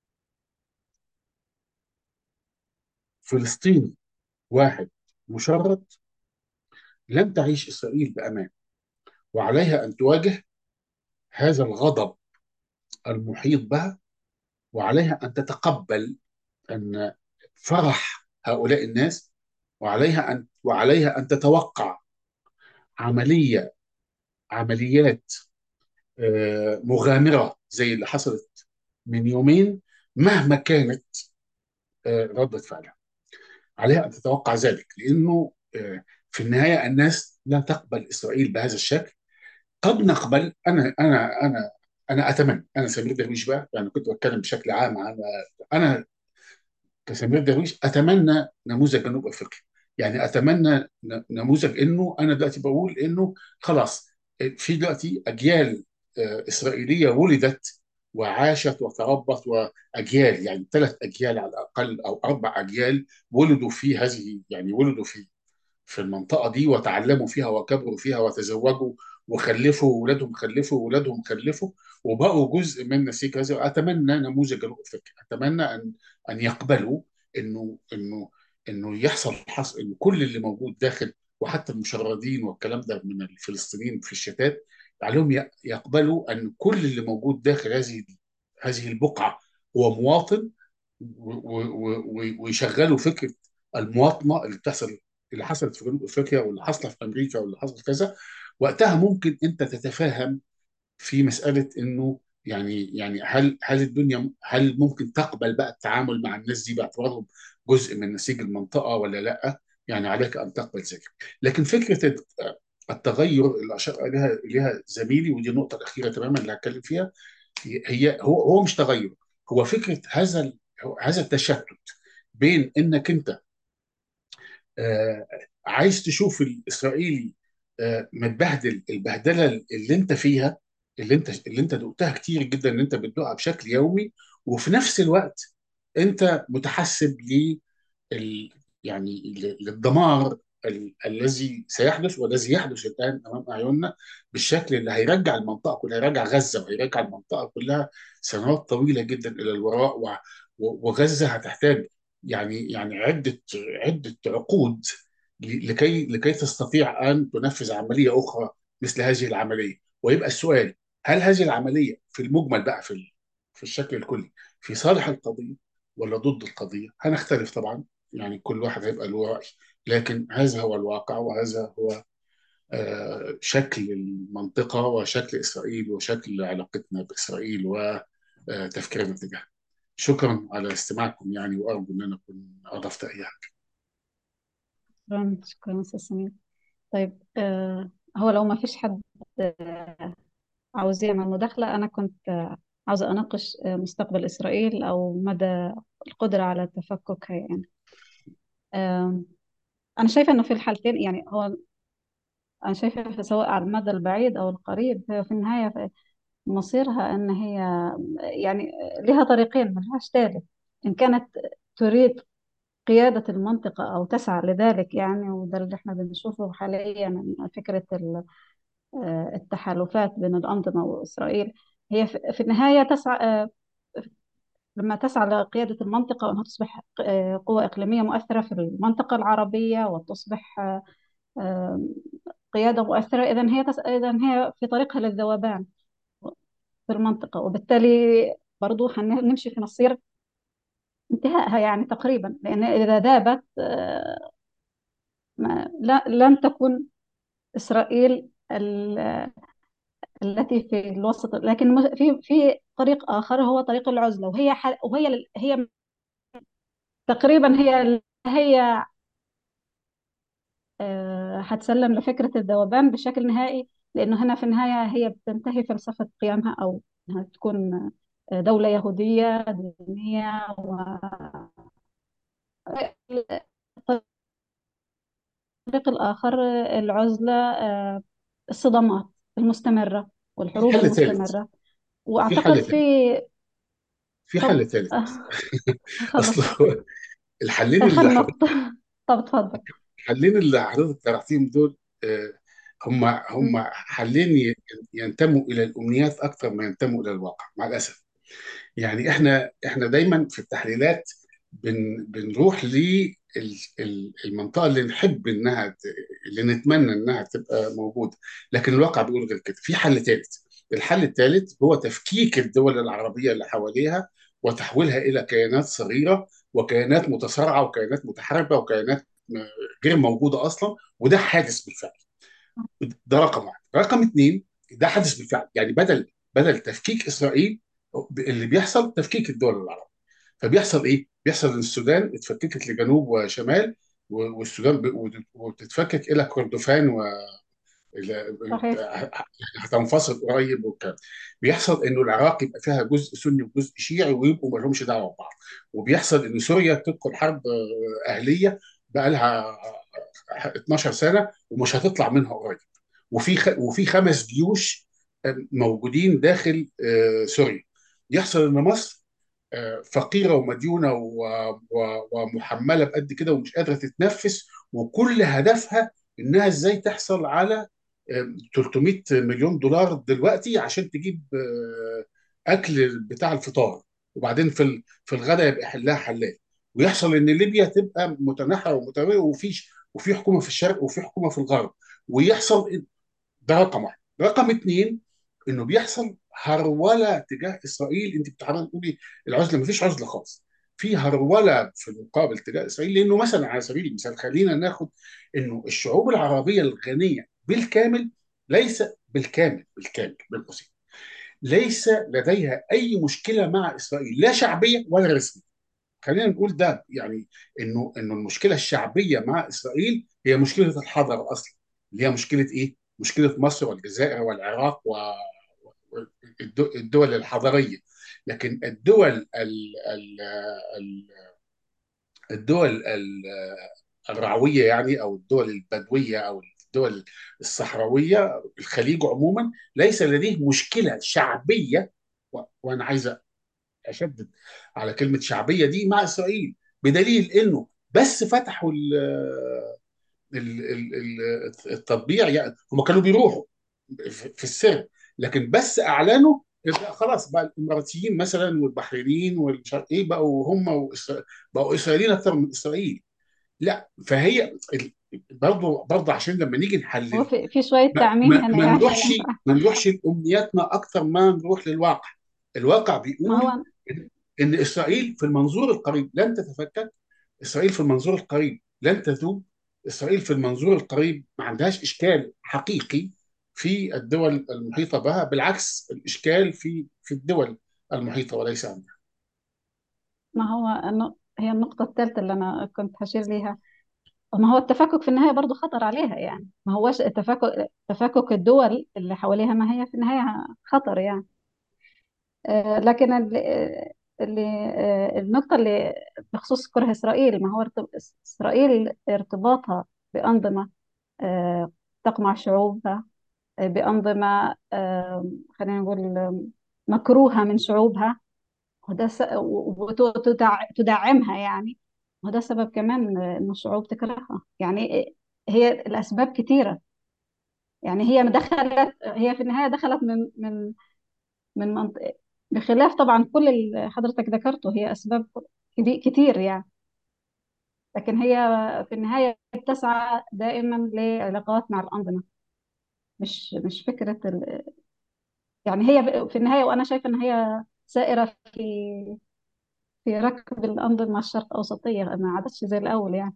فلسطيني واحد مشرد، لن تعيش اسرائيل بامان، وعليها ان تواجه هذا الغضب المحيط بها، وعليها ان تتقبل ان فرح هؤلاء الناس، وعليها ان تتوقع عمليه عمليات مغامره زي اللي حصلت من يومين، مهما كانت ردة فعلها. عليها ان تتوقع ذلك، لانه في النهايه الناس لا تقبل اسرائيل بهذا الشكل. قد نقبل. انا اتمنى، انا سمير درويش بقى، يعني كنت بتكلم بشكل عام عن، انا كسمير درويش اتمنى نموذج جنوب افريقيا. يعني اتمنى نموذج انه انا دلوقتي بقول انه خلاص في دلوقتي اجيال اسرائيليه ولدت وعاشت وتربت، واجيال يعني 3 اجيال على الاقل او 4 اجيال ولدوا في هذه، يعني ولدوا في المنطقة دي وتعلموا فيها وكبروا فيها وتزوجوا وخلفوا، ولادهم خلفوا، ولادهم خلفوا، وبقوا جزء من نسيج هذا. أتمنى نموذج جنوب أفريقيا، أتمنى أن يقبلوا إنه يحصل إن كل اللي موجود داخل، وحتى المشردين والكلام ده من الفلسطينيين في الشتات، عليهم يقبلوا أن كل اللي موجود داخل هذه البقعة هو مواطن، ويشغلوا فكره المواطنه اللي بتحصل، اللي حصلت في جنوب افريقيا واللي حصلت في امريكا واللي حصلت كذا. وقتها ممكن انت تتفاهم في مساله انه يعني هل ممكن تقبل بقى التعامل مع الناس دي باعتبارهم جزء من نسيج المنطقه ولا لا؟ يعني عليك ان تقبل ذلك. لكن فكره التغير اللي اشار اليها زميلي، ودي النقطه الاخيره تماما اللي هتكلم فيها، هو مش تغير، هو فكره هذا التشتت بين انك انت آه، عايز تشوف الاسرائيلي متبهدل البهدله اللي انت فيها، اللي انت دقتها كتير جدا، ان انت بتدوقها بشكل يومي، وفي نفس الوقت انت متحسب ال... يعني للدمار الذي سيحدث والذي يحدث الآن أمام أعيننا، بالشكل اللي هيرجع المنطقة كلها، هيرجع غزة وهيرجع المنطقة كلها سنوات طويلة جدا إلى الوراء. وغزة هتحتاج يعني عدة عقود لكي تستطيع أن تنفذ عملية أخرى مثل هذه العملية. ويبقى السؤال، هل هذه العملية في المجمل بقى في الشكل الكلي في صالح القضية ولا ضد القضية؟ هنختلف طبعا، يعني كل واحد هيبقى له رأي، لكن هذا هو الواقع، وهذا هو شكل المنطقة وشكل إسرائيل وشكل علاقتنا بإسرائيل وتفكيرنا تجاهها. شكرا على استماعكم يعني، وأرجو أن أنا أكون أضفت أي حاجة. شكرا شكرا أستاذ سمير. طيب هو لو ما فيش حد عاوز يعمل مداخلة. أنا كنت عاوزة أناقش مستقبل إسرائيل أو مدى القدرة على تفككها يعني. آم، أنا شايفة إنه في الحالتين يعني هو، أنا شايفة سواء على المدى البعيد أو القريب، في النهاية مصيرها أن هي يعني لها طريقين ملهاش ثالث. إن كانت تريد قيادة المنطقة أو تسعى لذلك يعني، وده اللي احنا بنشوفه حاليا من فكرة التحالفات بين الأنظمة وإسرائيل. هي في النهاية تسعى، لما تسعى لقيادة المنطقة وأنها تصبح قوة إقليمية مؤثرة في المنطقة العربية، وتصبح آه، قيادة مؤثرة، إذا هي في طريقها للذوبان في المنطقة، وبالتالي برضو هنمشي في مصير انتهائها يعني تقريبا، لأن إذا ذابت لن تكون إسرائيل التي في الوسط. لكن في طريق آخر هو طريق العزلة، وهي تقريبا هي هتسلم لفكرة الذوبان بشكل نهائي، لأنه هنا في النهاية هي بتنتهي فلسفة قيامها، أو إنها تكون دولة يهودية دينية. الطريق الآخر العزلة، الصدامات المستمرة في والحروب حل ثالث، المستمرة. في وأعتقد حل في. ثالث، في طب حل ثالث بس. اصل خلص هو الحلين آخر اللي نقطة. طب اتفضل. الحلين اللي حضرتك طرحتيهم دول، هم حلين ينتموا الى الامنيات اكثر ما ينتموا الى الواقع مع الاسف. يعني احنا دايما في التحليلات بنروح للمنطقه اللي نحب اللي نتمنى انها تبقى موجوده، لكن الواقع بيقول غير كده. في حل ثالث. الحل الثالث هو تفكيك الدول العربيه اللي حواليها وتحويلها الى كيانات صغيره، وكيانات متصارعه، وكيانات متحاربه، وكيانات غير موجوده اصلا. وده حادث بالفعل. ده رقم واحد. رقم اثنين، ده حدث بالفعل. يعني بدل تفكيك اسرائيل، اللي بيحصل تفكيك الدول العربيه. فبيحصل ايه؟ بيحصل ان السودان اتفككت لجنوب وشمال، والسودان وتتفكك الى كردفان، صحيح. هتنفصل قريب والكلام. بيحصل انه العراق يبقى فيها جزء سني وجزء شيعي، ويبقوا ما لهمش دعوه ببعض. وبيحصل ان سوريا تدخل حرب اهليه بقى لها 12 سنه ومش هتطلع منها قريب. وفي 5 جيوش موجودين داخل سوريا. يحصل ان مصر فقيره ومديونه ومحمله بقد كده ومش قادره تتنفس، وكل هدفها انها ازاي تحصل على 300 مليون دولار دلوقتي عشان تجيب اكل بتاع الفطار، وبعدين في الغداء يبقى حلها حلال. ويحصل ان ليبيا تبقى متنحره ومتوازيه، وفي حكومه في الشرق وفي حكومه في الغرب. ويحصل. ده رقم واحد. رقم اتنين، انه بيحصل هرولة تجاه اسرائيل. انت بتحاولي تقولي العزله، مفيش عزله خالص. في هرولة في المقابل تجاه اسرائيل، لانه مثلا على سبيل المثال خلينا ناخد انه الشعوب العربيه الغنيه بالكامل، ليس بالكامل بين قوسين، ليس لديها اي مشكله مع اسرائيل، لا شعبيه ولا رسميه. خلينا نقول ده يعني انه المشكله الشعبيه مع اسرائيل هي مشكله الحضاره اصلا، اللي هي مشكله ايه؟ مشكله مصر والجزائر والعراق والدول الحضاريه. لكن ال- الدول الرعويه يعني، او الدول البدويه، او الدول الصحراويه، الخليج عموما، ليس لديه مشكله شعبيه. وانا عايز اشدد على كلمه شعبيه دي مع اسرائيل، بدليل انه بس فتحوا التطبيع. يعني هم كانوا بيروحوا في السر، لكن بس اعلنوا يبقى خلاص بقى الاماراتيين مثلا والبحرينيين والمش عارف ايه بقوا هم بقوا اسرائيليين اكثر من اسرائيل. لا، فهي برضه عشان لما نيجي هو نحلل في شوية ما, تعميم ما, هنا ما يعني. نروحش ما نروحش لامنياتنا اكتر ما نروح للواقع. الواقع ما بيقول هو ان اسرائيل في المنظور القريب لن تتفكك. اسرائيل في المنظور القريب لن تذوب. اسرائيل في المنظور القريب ما عندهاش اشكال حقيقي في الدول المحيطه بها، بالعكس الاشكال في الدول المحيطه وليس عندها. ما هو هي النقطة الثالثة اللي أنا كنت هشير ليها. ما هو التفكك في النهاية برضو خطر عليها يعني، ما هوش تفكك الدول اللي حواليها، ما هي في النهاية خطر يعني. لكن النقطة اللي بخصوص كره إسرائيل، ما هو إسرائيل ارتباطها بأنظمة تقمع شعوبها، بأنظمة خلينا نقول مكروهة من شعوبها، وتدعمها يعني. وده سبب كمان إن الشعوب تكرهها يعني. هي الأسباب كتيرة يعني. هي في النهاية دخلت من منطقة، بخلاف طبعا كل اللي حضرتك ذكرته، هي أسباب كتير يعني. لكن هي في النهاية بتسعى دائما لعلاقات مع الأنظمة، مش فكرة يعني. هي في النهاية، وأنا شايفة إن هي سائرة في ركب الأنظمة الشرق أوسطية، ما عادتش زي الأول يعني.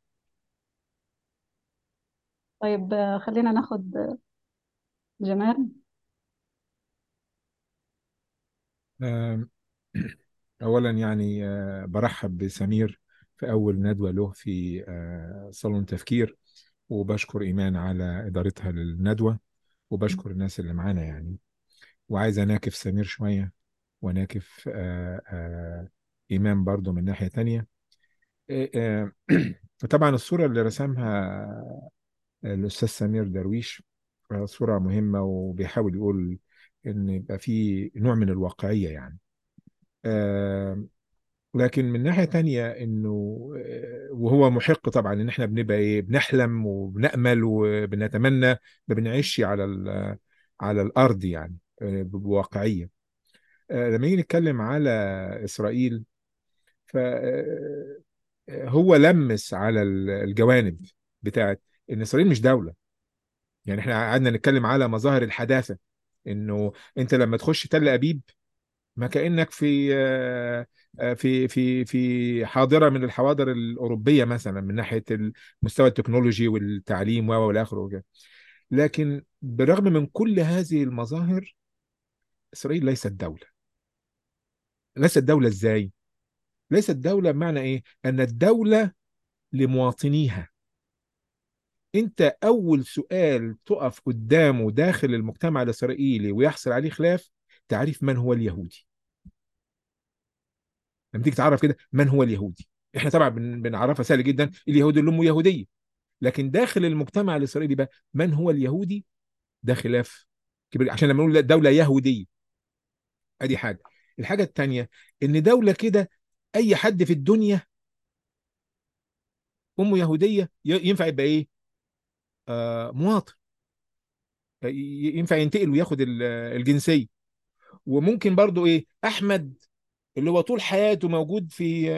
طيب خلينا ناخد جمال. آم، أولا يعني برحب بسمير في أول ندوة له في صالون تفكير، وبشكر إيمان على إدارتها للندوة، وبشكر الناس اللي معانا يعني. وعايز أناكف سمير شوية، وناكف إيمان برضو من ناحية تانية. آه، طبعا الصورة اللي رسمها الأستاذ سمير درويش صورة مهمة، وبيحاول يقول إن يبقى في نوع من الواقعية يعني. آه، لكن من ناحية تانية انه وهو محق طبعا ان احنا بنبقى ايه، بنحلم وبنأمل وبنتمنى، ما بنعيش على على الارض يعني بواقعية. لما نيجي نتكلم على اسرائيل، فهو لمس على الجوانب بتاعت ان اسرائيل مش دولة. يعني احنا قعدنا نتكلم على مظاهر الحداثة، انه انت لما تخش تل ابيب، ما كأنك في في حاضرة من الحواضر الأوروبية مثلا، من ناحية المستوى التكنولوجي والتعليم والى آخره وكده. لكن بالرغم من كل هذه المظاهر، إسرائيل ليست دولة. ليست دولة إزاي؟ ليست دولة بمعنى إيه؟ أن الدولة لمواطنيها. أنت أول سؤال تقف قدامه داخل المجتمع الإسرائيلي ويحصل عليه خلاف، تعريف من هو اليهودي. لما تيجي تعرف كده من هو اليهودي، احنا طبعا بنعرفها سهل جدا، اليهودي اللي امه يهوديه. لكن داخل المجتمع الاسرائيلي بقى، من هو اليهودي؟ ده خلاف كبير، عشان لما نقول دوله يهوديه، ادي حاجه. الحاجه الثانيه، ان دوله كده اي حد في الدنيا امه يهوديه ينفع يبقى ايه؟ مواطن. ينفع ينتقل وياخد الجنسيه. وممكن برضو ايه، احمد اللي هو طول حياته موجود في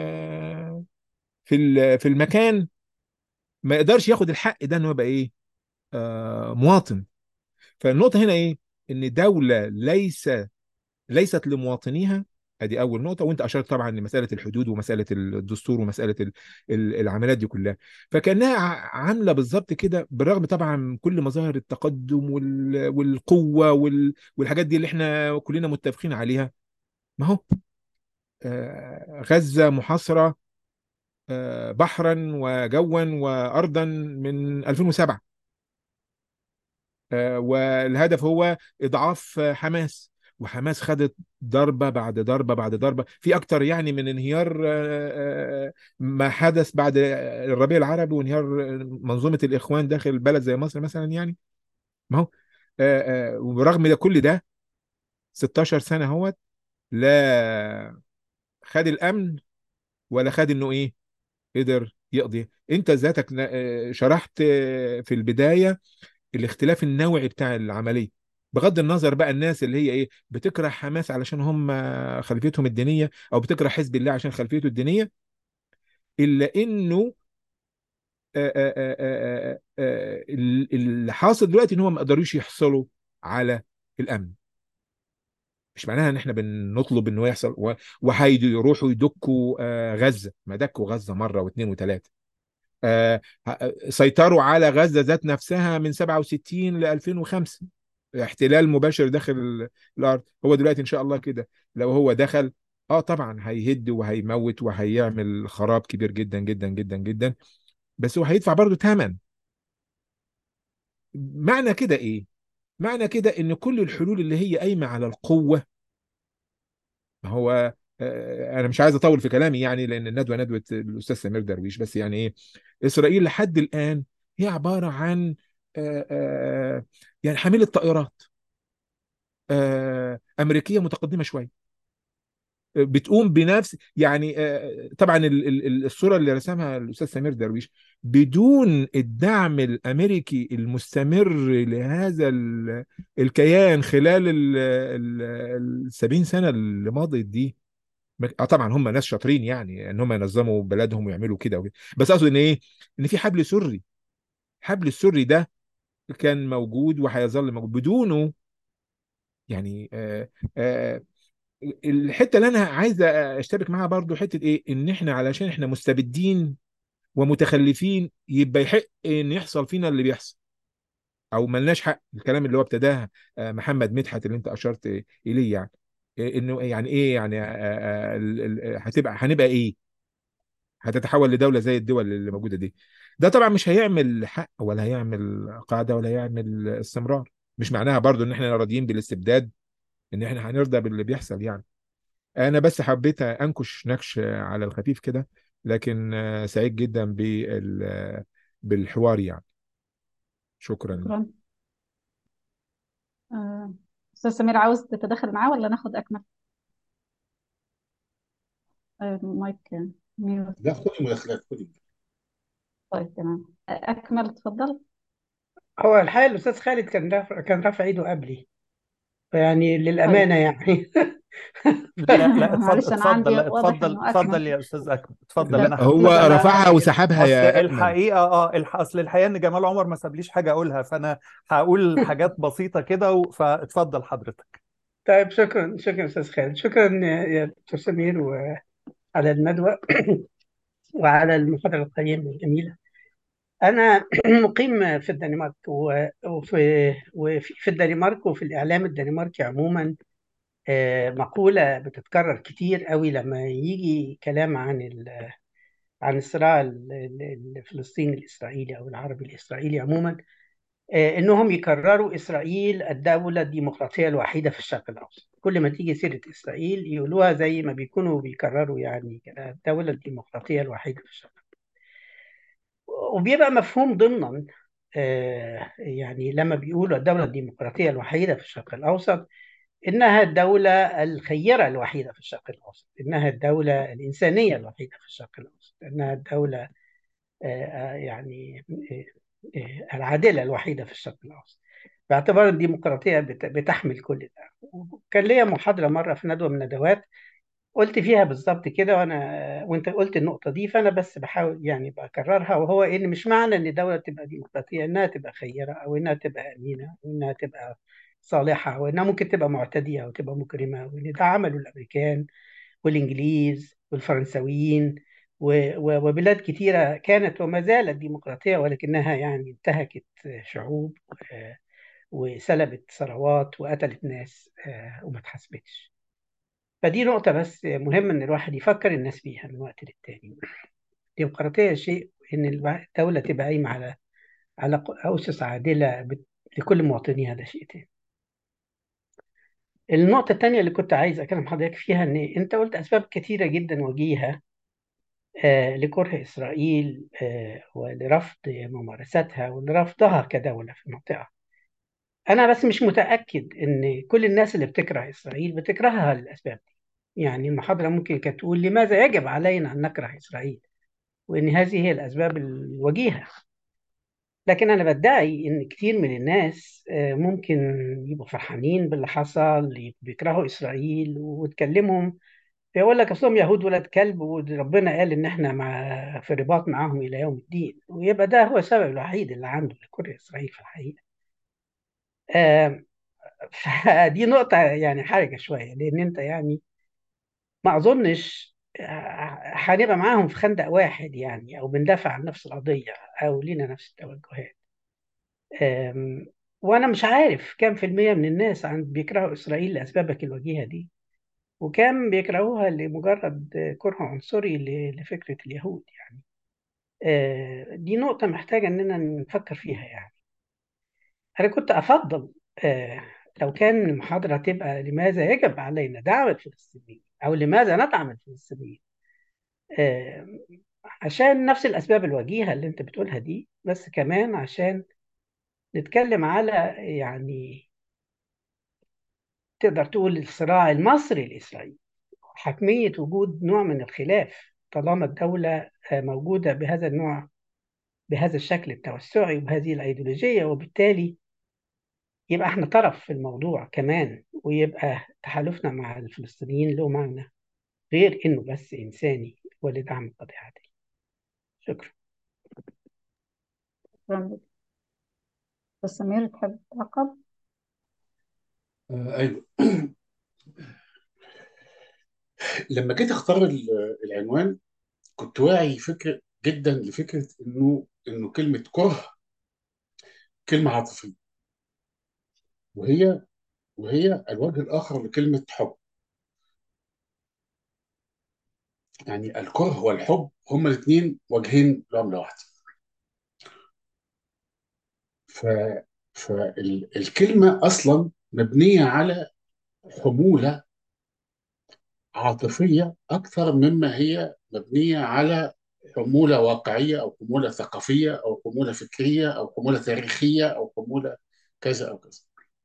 في المكان، ما يقدرش ياخد الحق ده انه يبقى ايه؟ مواطن. فالنقطة هنا ايه؟ ان دولة ليست لمواطنيها. ادي اول نقطة. وانت اشرت طبعا لمسألة الحدود ومسألة الدستور ومسألة العمليات دي كلها. فكأنها عاملة بالظبط كده، بالرغم طبعا من كل مظاهر التقدم والقوة والحاجات دي اللي احنا كلنا متفقين عليها. ما هو غزة محاصرة بحرا وجوا وارضا من 2007. والهدف هو اضعاف حماس. وحماس خدت ضربه بعد ضربه بعد ضربه، في اكتر يعني من انهيار ما حدث بعد الربيع العربي، وانهيار منظومه الاخوان داخل البلد زي مصر مثلا يعني. ما هو وبرغم ده كل ده، 16 سنه اهوت، لا خد الامن ولا خد انه ايه، قدر يقضي. انت ذاتك شرحت في البدايه الاختلاف النوعي بتاع العمليه. بغض النظر بقى، الناس اللي هي ايه، بتكره حماس علشان هم خلفيتهم الدينيه، او بتكره حزب الله عشان خلفيته الدينيه، الا انه اللي حاصل دلوقتي ان هم ما قدروش يحصلوا على الامن. مش معناها ان احنا بنطلب انه يحصل وهيدوا يروحوا يدكوا غزه. ما دكوا غزه مره واثنين وثلاثه. سيطروا على غزة ذات نفسها من 67 ل 2005، احتلال مباشر داخل الأرض. هو دلوقتي إن شاء الله كده لو هو دخل، طبعا هيهد وهيموت وهيعمل خراب كبير جدا جدا جدا جدا. بس هو هيدفع برضه ثمن. معنى كده ايه؟ معنى كده ان كل الحلول اللي هي قايمه على القوه، ما هو انا مش عايز اطول في كلامي يعني، لان الندوه ندوه الاستاذ سمير درويش، بس يعني ايه، اسرائيل لحد الان هي عباره عن يعني حامله طائرات امريكيه متقدمه شويه، بتقوم بنفس يعني طبعا الصوره اللي رسمها الاستاذ سمير درويش بدون الدعم الامريكي المستمر لهذا الكيان خلال السبعين سنه اللي مضت دي. طبعا هم ناس شاطرين يعني ان هم ينظموا بلادهم ويعملوا كده وكده، بس اقصد ان ايه، ان في حبل سري، حبل السري ده كان موجود وهيظل موجود بدونه يعني. الحته اللي انا عايز اشتبك معاها برضو حته ايه، ان احنا علشان احنا مستبدين ومتخلفين يبقى يحق ان يحصل فينا اللي بيحصل، او ملناش حق الكلام اللي هو ابتداه محمد مدحت اللي انت اشرت اليه يعني. انه يعني ايه يعني هنبقى ايه، هتتحول لدولة زي الدول اللي موجودة دي. ده طبعا مش هيعمل حق ولا هيعمل قاعدة ولا هيعمل استمرار. مش معناها برضو ان احنا راضيين بالاستبداد ان احنا هنرضى باللي بيحصل يعني. انا بس حبيت انكش نكش على الخفيف كده، لكن سعيد جدا بالحوار يعني. شكرا. شكرا. أستاذ سمير، عاوز تتدخل معاه ولا ناخد أكمل؟ مايك ميوت. لا، خدي مداخلات، خدي. طيب تمام. أكمل اتفضل. هو الحقيقة الأستاذ خالد كان رافع إيده قبلي، فيعني طيب. للأمانة يعني. لا لا، اتفضل معلش، أنا عندي اتفضل واضح اتفضل إنه أكمل اتفضل يا استاذ اكمل، اتفضل. لا انا هو ترتيب رفعها انا وسحبها اصل يا اكمل. الحقيقه اصل الحقيقه ان جمال عمر ما سابليش حاجه اقولها، فانا هقول حاجات بسيطه كده فاتفضل حضرتك. طيب، شكرا أستاذ خالد، شكرا يا دكتور سمير وعلى الندوة وعلى المحاضرة القيمة الجميلة. أنا مقيم في الدنمارك، وفي الدنمارك وفي الإعلام الدنماركي عموما مقولة بتتكرر كتير قوي لما يجي كلام عن الصراع الفلسطيني الإسرائيلي أو العربي الإسرائيلي عموما، إنهم يكرروا إسرائيل الدولة الديمقراطية الوحيدة في الشرق الأوسط. كل ما تيجي سيرة إسرائيل يقولوها زي ما بيكونوا بيكرروا يعني كده الدولة الديمقراطية الوحيدة في الشرق الأوسط. وبيبقى مفهوم ضمنا يعني لما بيقولوا الدولة الديمقراطية الوحيدة في الشرق الأوسط، إنها الدولة الخيرة الوحيدة في الشرق الأوسط، إنها الدولة الإنسانية الوحيدة في الشرق الأوسط، إنها الدولة يعني العادلة الوحيدة في الشرق الأوسط، باعتبار الديمقراطية بتحمل كل ده. وكان ليا محاضرة مرة في ندوة من الندوات قلت فيها بالظبط كده، وانت قلت النقطة دي، فأنا بس بحاول يعني بكررها، وهو إن مش معنى إن الدولة تبقى ديمقراطية إنها تبقى خيرة أو إنها تبقى أمينة أو إنها تبقى صالحة وإنها ممكن تبقى معتدية أو تبقى مجرمة، وإن ده عمله الأمريكان والإنجليز والفرنساويين وبلاد كتيرة كانت وما زالت ديمقراطية، ولكنها يعني انتهكت شعوب وسلبت ثروات وقتلت ناس وما اتحاسبتش. فدي نقطة بس مهم إن الواحد يفكر الناس بيها من وقت للتاني. الديمقراطية شيء، إن الدولة تبقى قايمة على أسس عادلة لكل مواطنيها، ده شيء تاني. النقطة التانية اللي كنت عايز أكلم حضرتك فيها، إن أنت قلت أسباب كثيرة جدا وجيهة لكره إسرائيل ولرفض ممارساتها ولرفضها كدولة في المنطقة. أنا بس مش متأكد إن كل الناس اللي بتكره إسرائيل بتكرهها للأسباب دي. يعني المحاضرة ممكن كانت تقول لماذا يجب علينا أن نكره إسرائيل، وإن هذه هي الأسباب الوجيهة. لكن أنا بدعي إن كتير من الناس ممكن يبقوا فرحانين باللي حصل، بيكرهوا إسرائيل وتكلمهم يقول لك أصلهم يهود ولاد كلب، وربنا قال إن إحنا في رباط معاهم إلى يوم الدين، ويبقى ده هو السبب الوحيد اللي عنده لكره إسرائيل في الحقيقة. آه، فدي نقطة يعني حرجة شوية، لأن أنت يعني ما أظنش هنبقى معاهم في خندق واحد يعني، أو بندافع عن نفس القضية أو لينا نفس التوجهات. وأنا مش عارف كام في المية من الناس بيكرهوا إسرائيل لأسبابك الوجيهة دي، وكام بيكرهوها لمجرد كره عنصري لفكرة اليهود يعني. دي نقطة محتاجة إننا نفكر فيها يعني. أنا كنت أفضل آه، لو كان المحاضرة تبقى لماذا يجب علينا دعم الفلسطينيين أو لماذا ندعم الفلسطينيين، آه، عشان نفس الأسباب الوجيهة اللي أنت بتقولها دي، بس كمان عشان نتكلم على يعني تقدر تقول الصراع المصري الإسرائيلي، حتمية وجود نوع من الخلاف طالما الدولة موجودة بهذا النوع، بهذا الشكل التوسعي وبهذه الأيديولوجية، وبالتالي يبقى احنا طرف في الموضوع كمان، ويبقى تحالفنا مع الفلسطينيين له معنى غير انه بس انساني ولدعم القضية العادية. شكرا. شكراً. بس سمير تحب تعقب؟ ايوه. لما جيت اختار العنوان كنت واعي فكره جدا لفكره انه كلمه كره كلمه عاطفيه، وهي الوجه الاخر لكلمه حب. يعني الكره والحب هما الاثنين وجهين لعمله واحده. ف فالكلمه اصلا مبنيه على حموله عاطفيه اكثر مما هي مبنيه على حموله واقعيه او حموله ثقافيه او حموله فكريه او حموله تاريخيه او حموله كذا او كذا.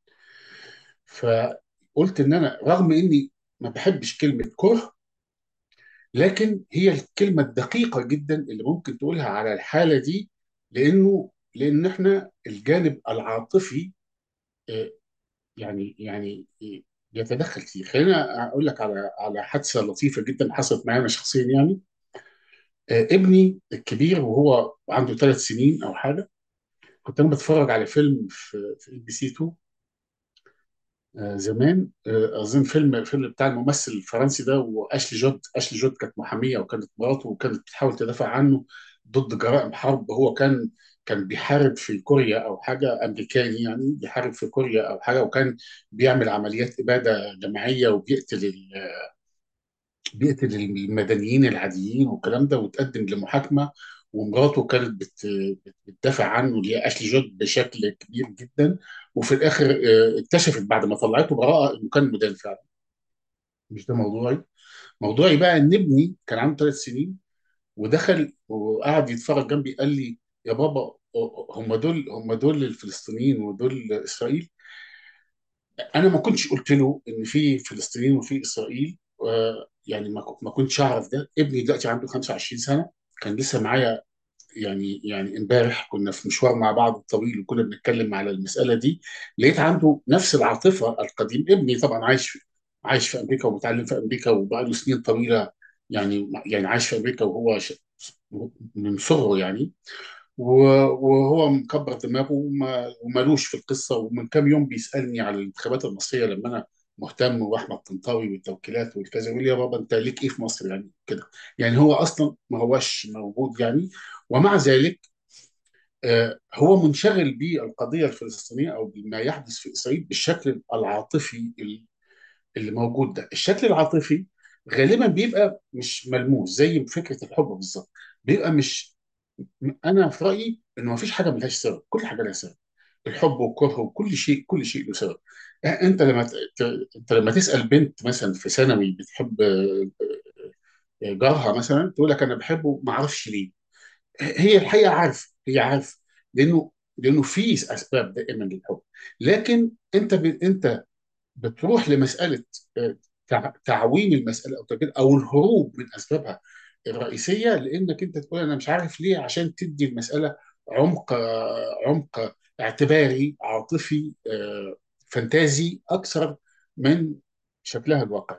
فقلت ان انا رغم اني ما بحبش كلمه كره، لكن هي الكلمه الدقيقه جدا اللي ممكن تقولها على الحاله دي، لان احنا الجانب العاطفي آه، يعني يتدخل فيه. خلينا اقول لك على حادثه لطيفه جدا حصلت معايا انا شخصيا يعني. ابني الكبير وهو عنده 3 سنين او حاجه، كنت انا بتفرج على فيلم في ام بي سي 2 زمان. اظن فيلم بتاع الممثل الفرنسي ده واشلي جود. اشلي جود كانت محاميه وكانت مراته وكانت بتحاول تدافع عنه ضد جرائم حرب. هو كان بيحارب في كوريا او حاجه، امريكاني يعني بيحارب في كوريا او حاجه، وكان بيعمل عمليات اباده جماعيه وبيقتل بيقتل المدنيين العاديين والكلام ده، وتقدم لمحاكمه. ومراته كانت بتدافع عنه اللي هي اشلي جود بشكل كبير جدا. وفي الاخر اكتشفت بعد ما طلعته براءه انه كان مدان فعلا. مش ده موضوعي. موضوعي بقى ان ابني كان عنده 3 سنين ودخل وقعد يتفرج جنبي، قال لي يا بابا هم دول الفلسطينيين ودول اسرائيل. انا ما كنتش قلت له ان في فلسطينيين وفي اسرائيل، يعني ما كنتش اعرف ده. ابني دلوقتي عنده 25 سنه، كان لسه معايا يعني امبارح كنا في مشوار مع بعض طويل وكنا بنتكلم على المساله دي. لقيت عنده نفس العاطفه القديم. ابني طبعا عايش في امريكا ومتعلم في امريكا وبقاله سنين طويله. يعني عايش في امريكا وهو من صغره يعني. وهو مكبر دماغه ومالوش في القصه. ومن كام يوم بيسالني على الانتخابات المصريه لما انا مهتم، واحمد طنطاوي والتوكيلات والكذا، يقول لي يا بابا انت ليك ايه في مصر يعني كده. يعني هو اصلا ما هوش موجود يعني. ومع ذلك هو منشغل بالقضيه الفلسطينيه او بما يحدث في اسرائيل بالشكل العاطفي اللي موجود ده. الشكل العاطفي غالبا بيبقى مش ملموس زي فكره الحب بالظبط. بيبقى مش انا في رايي انه ما فيش حاجه ملهاش سبب، كل حاجه لها سبب. الحب والكره وكل شيء كل شيء له سبب. انت لما تسال بنت مثلا في ثانوي بتحب جارها مثلا، تقول لك انا بحبه ما اعرفش ليه. هي الحقيقه هي عارف لانه في اسباب دائما للحب. لكن انت بتروح لمساله تعويم المساله او تجديد او الهروب من اسبابها الرئيسيه، لانك انت تقول انا مش عارف ليه، عشان تدي المساله عمق اعتباري عاطفي فانتازي اكثر من شكلها الواقعي.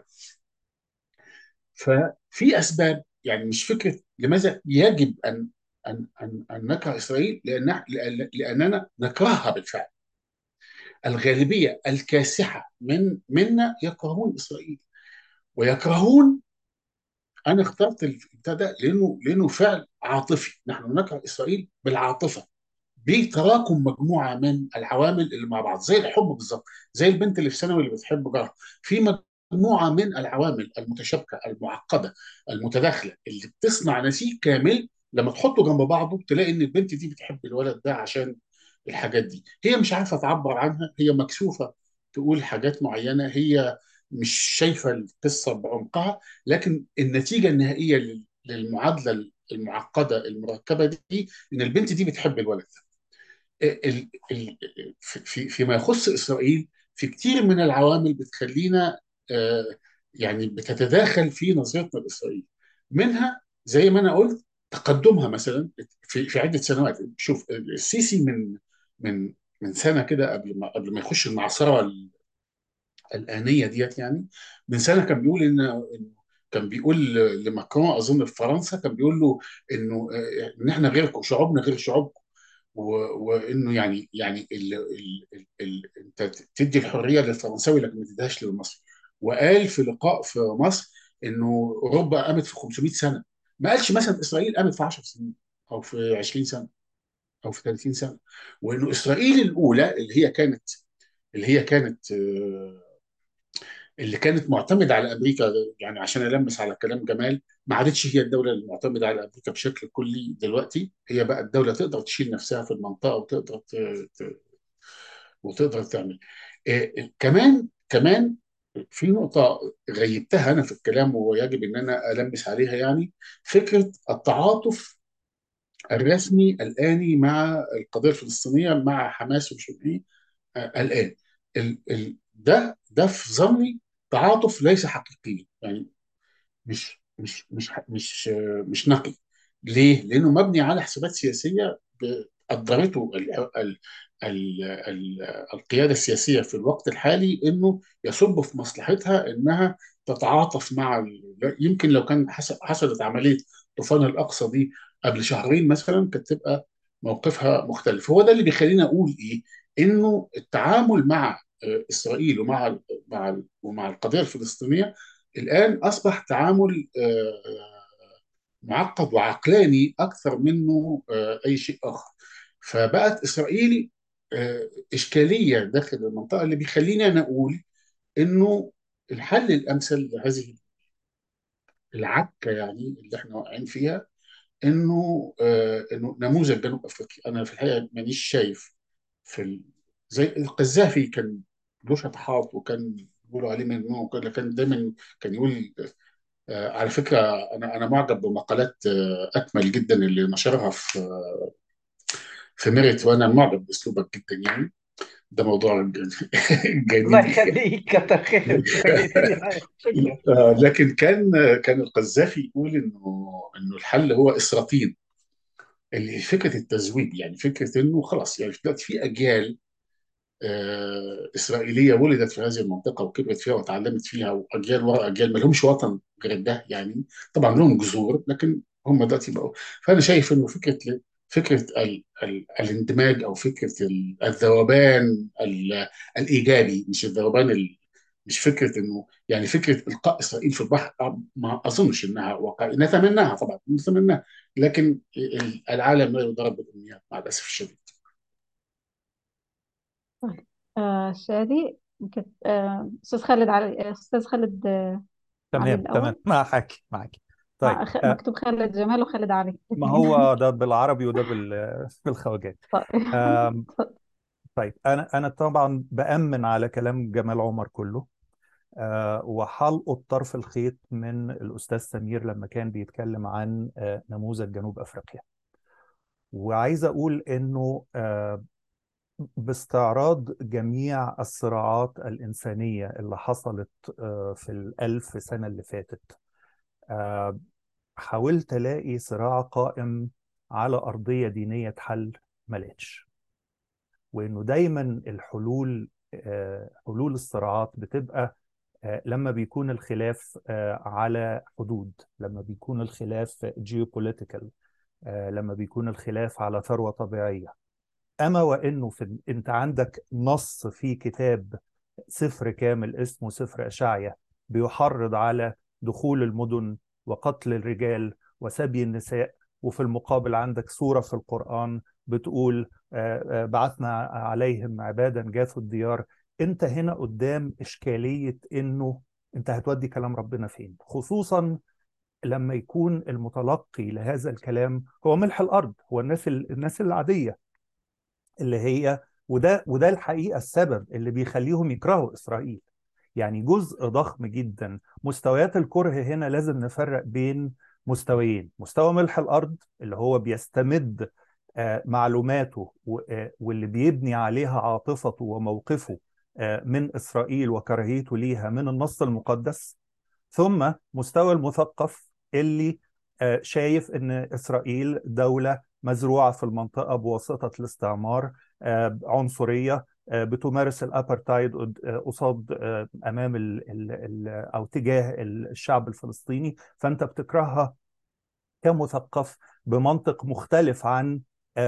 ففي اسباب، يعني مش فكره لماذا يجب ان نكره اسرائيل، لاننا نكرهها بالفعل. الغالبيه الكاسحه منا يكرهون اسرائيل ويكرهون. انا اخترت البتاع ده لانه فعل عاطفي. نحن نكره اسرائيل بالعاطفه، بتراكم مجموعه من العوامل اللي مع بعض زي الحب بالظبط. زي البنت اللي في ثانوي اللي بتحب جارها، في مجموعه من العوامل المتشابكه المعقده المتداخله اللي بتصنع نسيج كامل لما تحطه جنب بعضه تلاقي ان البنت دي بتحب الولد ده عشان الحاجات دي. هي مش عارفه تعبر عنها، هي مكسوفه تقول حاجات معينه، هي مش شايفه القصه بعمقها، لكن النتيجه النهائيه للمعادله المعقده المركبه دي ان البنت دي بتحب الولد ده. فيما يخص اسرائيل، في كتير من العوامل بتخلينا آه، يعني بتتداخل في نظرتنا لاسرائيل. منها زي ما انا قلت تقدمها مثلا في عده سنوات. شوف السيسي من من سنه كده، قبل ما يخش المعصره الآنية ديت يعني، من سنة كان بيقول كان بيقول لماكرون أظن في فرنسا، كان بيقول له إنه إن إحنا غيركم، شعوبنا غير شعوبكم، وإنه يعني أنت تدي الحرية للفرنساوي لكن ما تديهاش للمصري. وقال في لقاء في مصر إنه أوروبا قامت في 500 سنة. ما قالش مثلا إسرائيل قامت في 10 سنين أو في 20 سنة أو في 30 سنة. وإنه إسرائيل الأولى اللي كانت معتمدة على أمريكا، يعني عشان ألمس على كلام جمال، ما عادتش هي الدولة المعتمدة على أمريكا بشكل كلي دلوقتي. هي بقى الدولة تقدر تشيل نفسها في المنطقة وتقدر تعمل. كمان في نقطة غيبتها أنا في الكلام ويجب أن أنا ألمس عليها، يعني فكرة التعاطف الرسمي الآني مع القضية الفلسطينية مع حماس ومش عارف إيه. الآن ده في ظني تعاطف ليس حقيقيا، يعني مش نقي. ليه؟ لأنه مبني على حسابات سياسية قدرته ال القيادة السياسية في الوقت الحالي إنه يصب في مصلحتها إنها تتعاطف مع يمكن لو كان حصلت عملية طوفان الأقصى دي قبل شهرين مثلا كانت تبقى موقفها مختلف. هو ده اللي بيخلينا أقول إيه؟ إنه التعامل مع إسرائيل ومع القضية الفلسطينية الآن أصبح تعامل معقد وعقلاني أكثر منه أي شيء آخر. فبقت إسرائيل إشكالية داخل المنطقة، اللي بيخليني أنا أقول إنه الحل الأمثل لهذه العكة يعني اللي إحنا واقعين فيها إنه نموذج جنوب أفريقيا. أنا في الحقيقة مانيش شايف في زي القذافي كان له شطحات وكان بيقولوا عليه مجنون، وكان دايما كان يقول على فكرة أنا معجب بمقالات أكمل جدا اللي نشرها في ميريت، وأنا معجب بأسلوبك جدا يعني. ده موضوع الله جانبي. يخليك، كتر خيرك، فاجئتني معاك. شكرا. لكن كان القذافي يقول إنه الحل هو إسراطين، اللي فكرة التزويد، يعني فكرة إنه خلاص يعني دلوقتي في أجيال إسرائيلية ولدت في هذه المنطقة وكبرت فيها وتعلمت فيها، وأجيال وراء أجيال ما لهمش وطن غير ده يعني. طبعا لهم جذور لكن هم دلوقتي بقوا. فأنا شايف إنه فكرة الاندماج أو فكرة الذوبان الإيجابي، مش الذوبان مش فكرة إنه يعني فكرة إلقاء إسرائيل في البحر، ما أظنش إنها واقعية. نتمناها طبعا، نتمناها، لكن العالم لا يضرب بالأمنيات مع الأسف الشديد. طيب شادي ممكن أستاذ خالد علي، أستاذ خالد علي تمام، الأول. معاك. طيب مكتوب خالد جمال وخالد علي ما الاثنين. هو ده بالعربي وده بالخواجات. طيب آم، اتفضل. طيب انا طبعا بأمن على كلام جمال عمر كله، وحلقه طرف الخيط من الأستاذ سمير لما كان بيتكلم عن نموذج جنوب أفريقيا. وعايز أقول إنه باستعراض جميع الصراعات الإنسانية اللي حصلت في الألف سنة اللي فاتت، آه، حاولت ألاقي صراع قائم على أرضية دينية حل، ما لقيتش. وإنه دايما الحلول، حلول الصراعات بتبقى لما بيكون الخلاف على حدود، لما بيكون الخلاف جيوبوليتيكال، لما بيكون الخلاف على ثروة طبيعية. أما وإنه أنت عندك نص في كتاب، سفر كامل اسمه سفر أشعيا، بيحرض على دخول المدن وقتل الرجال وسبي النساء، وفي المقابل عندك سورة في القرآن بتقول بعثنا عليهم عبادا جاثوا الديار. انت هنا قدام إشكالية انه انت هتودي كلام ربنا فين، خصوصا لما يكون المتلقي لهذا الكلام هو ملح الأرض، هو الناس العادية اللي هي، وده الحقيقة السبب اللي بيخليهم يكرهوا إسرائيل. يعني جزء ضخم جدا مستويات الكره هنا لازم نفرق بين مستويين: مستوى ملح الأرض اللي هو بيستمد معلوماته واللي بيبني عليها عاطفته وموقفه من إسرائيل وكراهيته ليها من النص المقدس. ثم مستوى المثقف اللي شايف ان اسرائيل دولة مزروعة في المنطقة بواسطة الاستعمار، عنصرية، بتمارس الابارتايد قصاد امام او تجاه الشعب الفلسطيني، فانت بتكرهها كمثقف بمنطق مختلف عن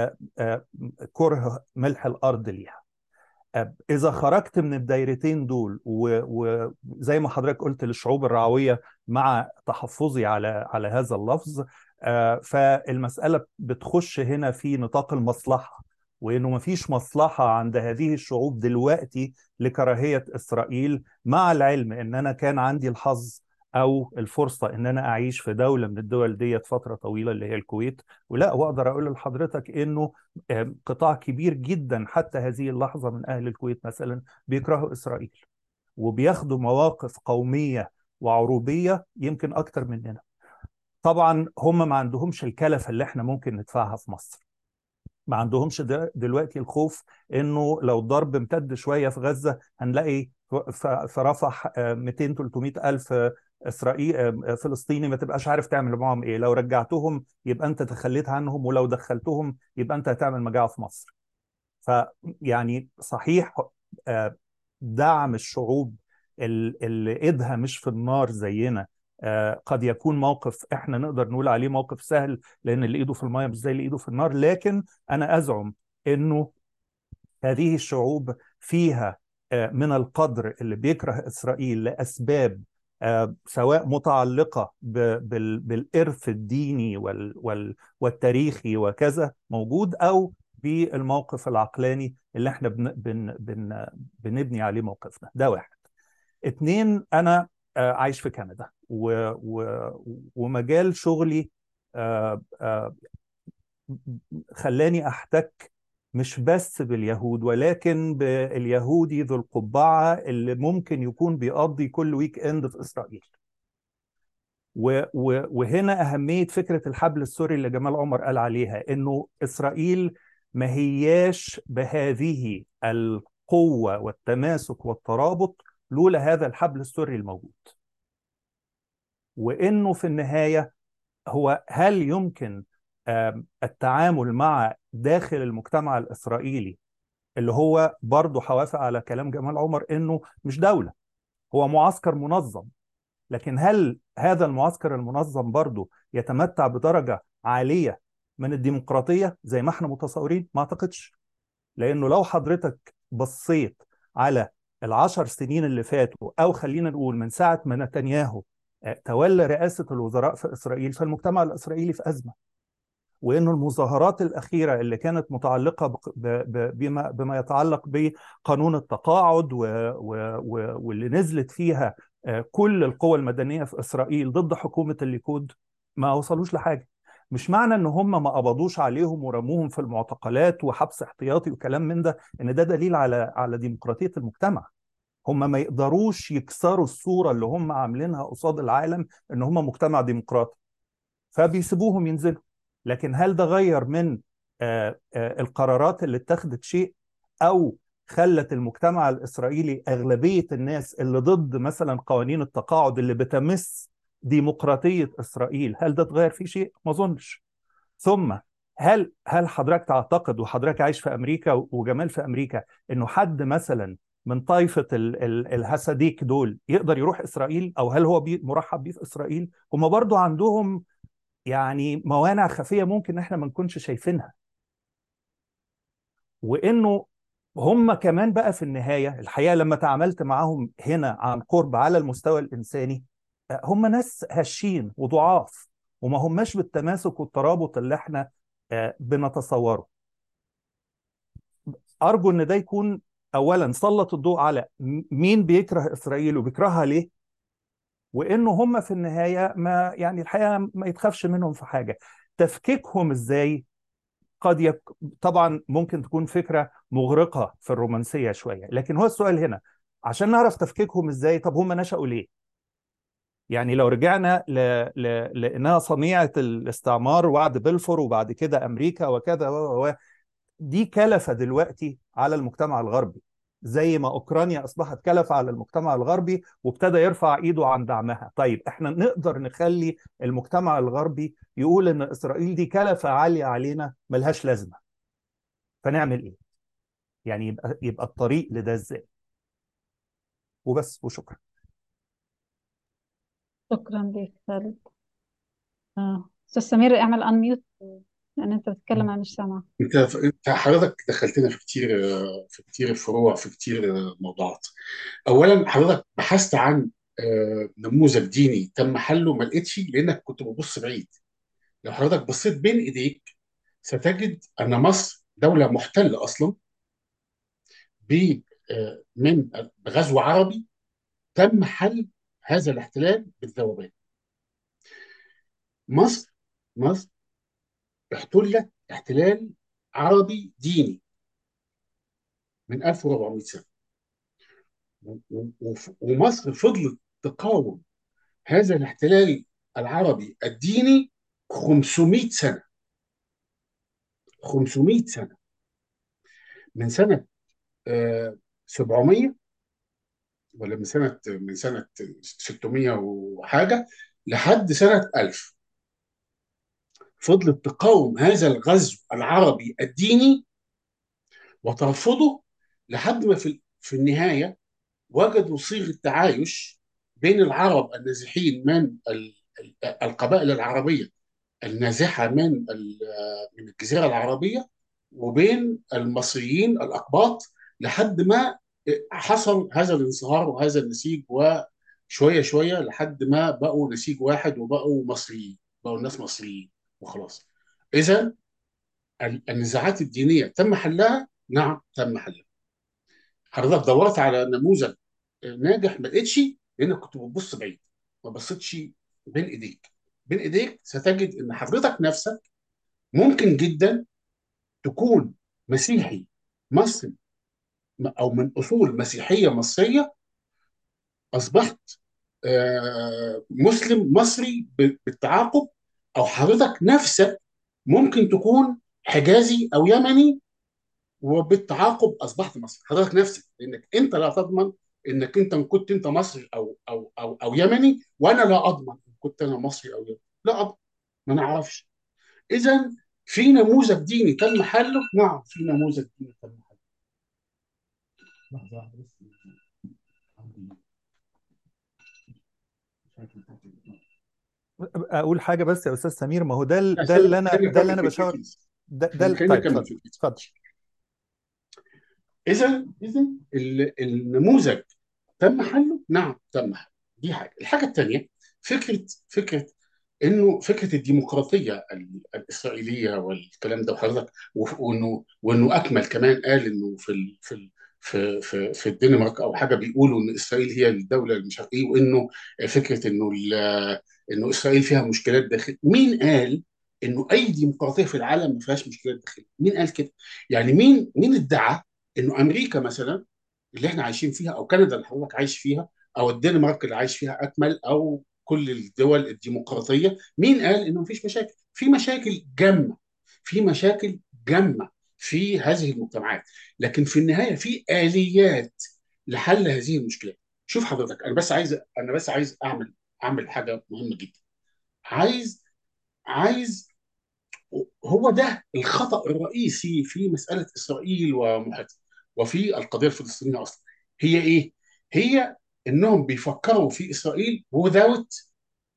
كره ملح الارض ليها. إذا خرجت من الدايرتين دول وزي ما حضرتك قلت للشعوب الرعوية، مع تحفظي على هذا اللفظ، فالمسألة بتخش هنا في نطاق المصلحة، وإنه مفيش مصلحة عند هذه الشعوب دلوقتي لكراهية إسرائيل، مع العلم إن أنا كان عندي الحظ أو الفرصة إن أنا أعيش في دولة من الدول ديت فترة طويلة اللي هي الكويت، وأقدر أقول لحضرتك إنه قطاع كبير جدا حتى هذه اللحظة من أهل الكويت مثلا بيكرهوا إسرائيل، وبياخدوا مواقف قومية وعروبية يمكن أكتر مننا. طبعا هم ما عندهمش الكلفة اللي احنا ممكن ندفعها في مصر، ما عندهمش دلوقتي الخوف انه لو الضرب امتد شوية في غزة هنلاقي في رفح 200 300 الف فلسطيني ما تبقاش عارف تعمل معاهم ايه، لو رجعتهم يبقى انت تخليت عنهم، ولو دخلتهم يبقى انت هتعمل مجاعة في مصر. فيعني صحيح دعم الشعوب اللي ايدها مش في النار زينا قد يكون موقف احنا نقدر نقول عليه موقف سهل، لان اللي ايده في المايه مش زي اللي ايده في النار، لكن انا ازعم انه هذه الشعوب فيها من القدر اللي بيكره اسرائيل لاسباب سواء متعلقه بالارث الديني والتاريخي وكذا موجود، او بالموقف العقلاني اللي احنا بنبني عليه موقفنا. ده واحد. اتنين، انا عايش في كندا ومجال شغلي خلاني احتك مش بس باليهود، ولكن باليهودي ذو القبعة اللي ممكن يكون بيقضي كل ويك اند في إسرائيل. وهنا أهمية فكرة الحبل السوري اللي جمال عمر قال عليها، إنه إسرائيل ما هياش بهذه القوة والتماسك والترابط لولا هذا الحبل السوري الموجود. وإنه في النهاية هو هل يمكن التعامل مع داخل المجتمع الإسرائيلي اللي هو برضه حوافق على كلام جمال عمر إنه مش دولة، هو معسكر منظم، لكن هل هذا المعسكر المنظم برضه يتمتع بدرجة عالية من الديمقراطية زي ما احنا متصورين؟ ما أعتقدش. لأنه لو حضرتك بصيت على ال10 سنين اللي فاتوا، أو خلينا نقول من ساعة ما نتنياهو تولى رئاسة الوزراء في إسرائيل، فالمجتمع الإسرائيلي في أزمة. وإنه المظاهرات الأخيرة اللي كانت متعلقة بما يتعلق بقانون التقاعد واللي نزلت فيها كل القوى المدنية في إسرائيل ضد حكومة الليكود، ما وصلوش لحاجة. مش معنى ان هم ما قبضوش عليهم ورموهم في المعتقلات وحبس احتياطي وكلام من ده ان ده دليل على ديمقراطية المجتمع. هم ما يقدروش يكسروا الصورة اللي هم عاملينها قصاد العالم ان هم مجتمع ديمقراطي، فبيسيبوهم ينزلوا. لكن هل ده غير من القرارات اللي اتخذت شيء، او خلت المجتمع الإسرائيلي أغلبية الناس اللي ضد مثلا قوانين التقاعد اللي بتمس ديمقراطية إسرائيل، هل ده تغير فيه شيء؟ ما أظنش. ثم هل حضرتك تعتقد، وحضرتك عايش في أمريكا وجمال في أمريكا، إنه حد مثلا من طائفة الهساديك دول يقدر يروح إسرائيل، أو هل هو مرحب بيه في إسرائيل؟ هم برضو عندهم يعني موانع خفية ممكن احنا ما نكونش شايفينها. وإنه هم كمان بقى في النهاية الحقيقة لما تعاملت معهم هنا عن قرب على المستوى الإنساني، هم ناس هشين وضعاف، وما هماش بالتماسك والترابط اللي احنا بنتصوره. أرجو إن ده يكون أولا سلط الضوء على مين بيكره إسرائيل وبيكرهها ليه، وانه هم في النهايه ما يعني الحقيقه ما يتخافش منهم في حاجه. تفكيكهم ازاي؟ قد طبعا ممكن تكون فكره مغرقه في الرومانسيه شويه، لكن هو السؤال هنا عشان نعرف تفكيكهم ازاي، طب هم نشأوا ليه؟ يعني لو رجعنا لانها صنيعه الاستعمار وعد بلفور وبعد كده امريكا وكذا دي كلفه دلوقتي على المجتمع الغربي، زي ما اوكرانيا اصبحت كلفه على المجتمع الغربي وابتدى يرفع ايده عن دعمها. طيب احنا نقدر نخلي المجتمع الغربي يقول ان اسرائيل دي كلفه عاليه علينا ملهاش لازمه، فنعمل ايه؟ يعني يبقى الطريق لده ازاي؟ وبس وشكرا. شكرا لك خالد. أستاذ سمير اعمل انميوت لأن أنت بتتكلم أنا مش سامعة. انت حضرتك دخلتنا في كتير، في كتير فروع، في كتير موضوعات. اولا حضرتك بحثت عن نموذج ديني تم حله، ما لقيتش لانك كنت ببص بعيد. لو حضرتك بصيت بين ايديك ستجد ان مصر دوله محتله اصلا من غزو عربي تم حل هذا الاحتلال بالذوبان. مصر مصر احتلت احتلال عربي ديني من 1400 سنه، ومصر فضلت تقاوم هذا الاحتلال العربي الديني 500 سنه. 500 سنه من سنه 700، ولا من سنه 600 وحاجه لحد سنه 1000. فضلت تقاوم هذا الغزو العربي الديني وترفضه لحد ما في النهايه وجدوا صيغه تعايش بين العرب النازحين من القبائل العربيه النازحه من الجزيره العربيه، وبين المصريين الاقباط، لحد ما حصل هذا الانصهار وهذا النسيج، وشويه شويه لحد ما بقوا نسيج واحد وبقوا مصريين، بقوا الناس مصريين وخلاص. اذا النزاعات الدينيه تم حلها؟ نعم تم حلها. حضرتك دورت على نموذج ناجح ما لقيتش لانك كنت بتبص بعيد، ما بصيتش بين ايديك. بين ايديك ستجد ان حضرتك نفسك ممكن جدا تكون مسيحي مصري، او من اصول مسيحيه مصريه، اصبحت مسلم مصري بالتعاقب. او حضرتك نفسك ممكن تكون حجازي او يمني وبالتعاقب اصبحت مصري. حضرتك نفسك، لانك انت لا تضمن انك انت كنت انت مصري او يمني، وانا لا اضمن ان كنت انا مصري او يمني، لا اضمن، ما نعرفش. اذا في نموذج ديني تم حله؟ نعم في نموذج ديني تم حله. لحظه واحده بس. اقول حاجه بس يا استاذ سمير، ما هو ده لا، ده اللي انا خلينا ده اللي نكمل انا بشاور. فكرتي. خلينا طيب نكمل اتفضل فكرتي. اتفضل. اذا النموذج تم حله؟ نعم تم حله. دي حاجه. الحاجه الثانيه، فكره انه فكره الديمقراطيه الاسرائيليه والكلام ده، وحضرتك وانه اكمل كمان قال انه في الدنمارك او حاجه بيقولوا ان اسرائيل هي الدوله المشرقيه، وانه فكره انه اسرائيل فيها مشكلات داخليه. مين قال انه اي ديمقراطيه في العالم ما فيهاش مشكلات داخليه؟ مين قال كده؟ يعني مين ادعى انه امريكا مثلا اللي احنا عايشين فيها، او كندا اللي حضرتك عايش فيها، او الدنمارك اللي عايش فيها اكمل، او كل الدول الديمقراطيه، مين قال انه مفيش مشاكل؟ في مشاكل جامه، في مشاكل جامه في هذه المجتمعات، لكن في النهايه في اليات لحل هذه المشكلات. شوف حضرتك، انا بس عايز اعمل حاجه مهمه جدا. عايز هو ده الخطأ الرئيسي في مسألة إسرائيل ومحيطها وفي القضية الفلسطينية أصلا. هي إيه؟ هي إنهم بيفكروا في إسرائيل without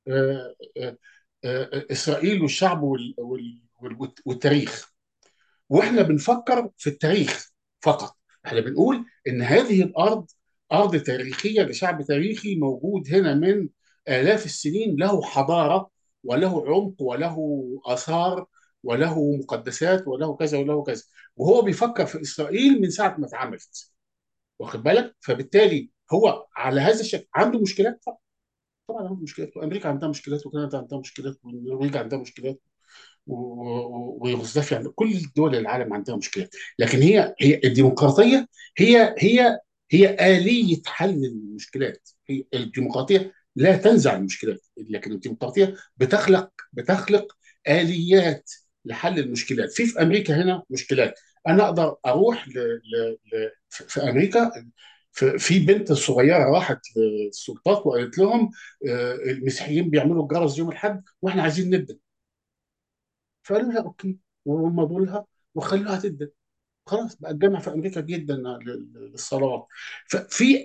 إسرائيل والشعب والتاريخ، واحنا بنفكر في التاريخ فقط. احنا بنقول ان هذه الارض ارض تاريخيه لشعب تاريخي موجود هنا من الاف السنين، له حضاره وله عمق وله اثار وله مقدسات وله كذا وله كذا، وهو بيفكر في اسرائيل من ساعه ما اتعملت، واخد بالك؟ فبالتالي هو على هذا الشكل عنده مشكلات طبعا، طبعا عندهم مشكلات، وامريكا عندها مشكلات، وكندا عندها مشكلات، والنرويج عندها مشكلات، ويوغوسلافيا عندها، كل دول العالم عندها مشكلات. لكن هي الديمقراطيه هي آلية حل المشكلات. هي الديمقراطيه لا تنزع المشكلات، لكن الديمقراطيه بتخلق آليات لحل المشكلات. في امريكا هنا مشكلات، انا اقدر اروح في امريكا، في بنت صغيره راحت للسلطات وقالت لهم المسيحيين بيعملوا الجرس يوم الاحد واحنا عايزين ندن. فقالوا لها اوكي، ومضوا لها وخلوها تدن. خلاص بقى الجامع في امريكا جدا للصلوات. ففي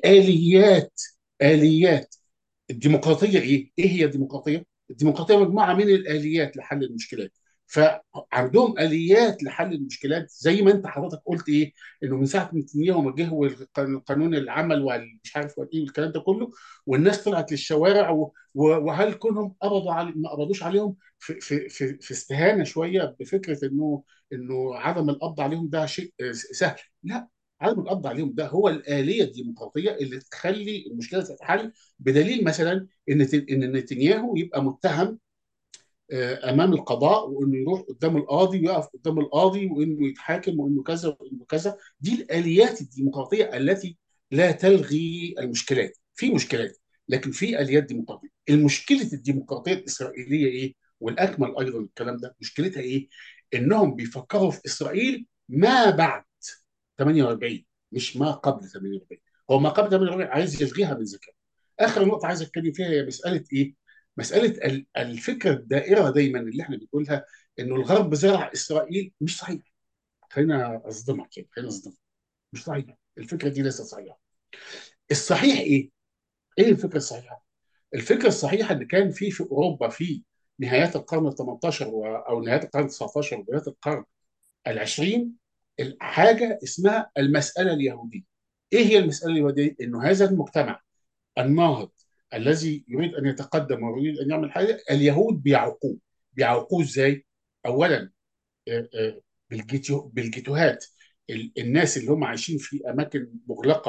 اليات الديمقراطيه ايه؟ ايه هي الديمقراطيه؟ الديمقراطيه مجموعه من الاليات لحل المشكلات. فعندهم اليات لحل المشكلات، زي ما انت حضرتك قلت ايه، انه من ساعه نتنياهو ما جه والقانون العمل والمش عارف وايه والكلام ده كله، والناس طلعت للشوارع، وهل كونهم قبضوا علي ما قبضوش عليهم في استهانه شويه بفكره انه عدم القبض عليهم ده شيء سهل؟ لا، عدم القبض عليهم ده هو الآلية الديمقراطية اللي تخلي المشكلة تتحل. بدليل مثلا ان نتنياهو يبقى متهم امام القضاء، وانه يروح قدام القاضي ويقف قدام القاضي، وانه يتحاكم، وانه كذا وانه كذا. دي الاليات الديمقراطيه التي لا تلغي المشكلات. في مشكلات، لكن في اليات ديمقراطيه. المشكله الديمقراطيه الاسرائيليه ايه؟ والاكمل ايضا الكلام ده، مشكلتها ايه؟ انهم بيفكروا في اسرائيل ما بعد 48، مش ما قبل 48. هو ما قبل 48 عايز يلغيها من ذكره. اخر نقطه عايز اتكلم فيها هي مساله ايه؟ مساله الفكره الدائره دايما اللي احنا بنقولها، انه الغرب زرع اسرائيل. مش صحيح. خلينا اصدمك يعني، خلينا اصدمك. مش صحيح، الفكره دي ليست صحيحه. الصحيح ايه؟ ايه الفكره الصحيحه؟ الفكره الصحيحه اللي كان في اوروبا في نهايات القرن ال 18 او نهايات القرن ال 19 وبدايه القرن العشرين، حاجه اسمها المساله اليهوديه. ايه هي المساله اليهوديه؟ انه هذا المجتمع الناهض الذي يريد ان يتقدم ويريد ان يعمل حاجه، اليهود بيعوقوه. بيعوقوه ازاي؟ اولا بالجيتوهات. الناس اللي هم عايشين في اماكن مغلقه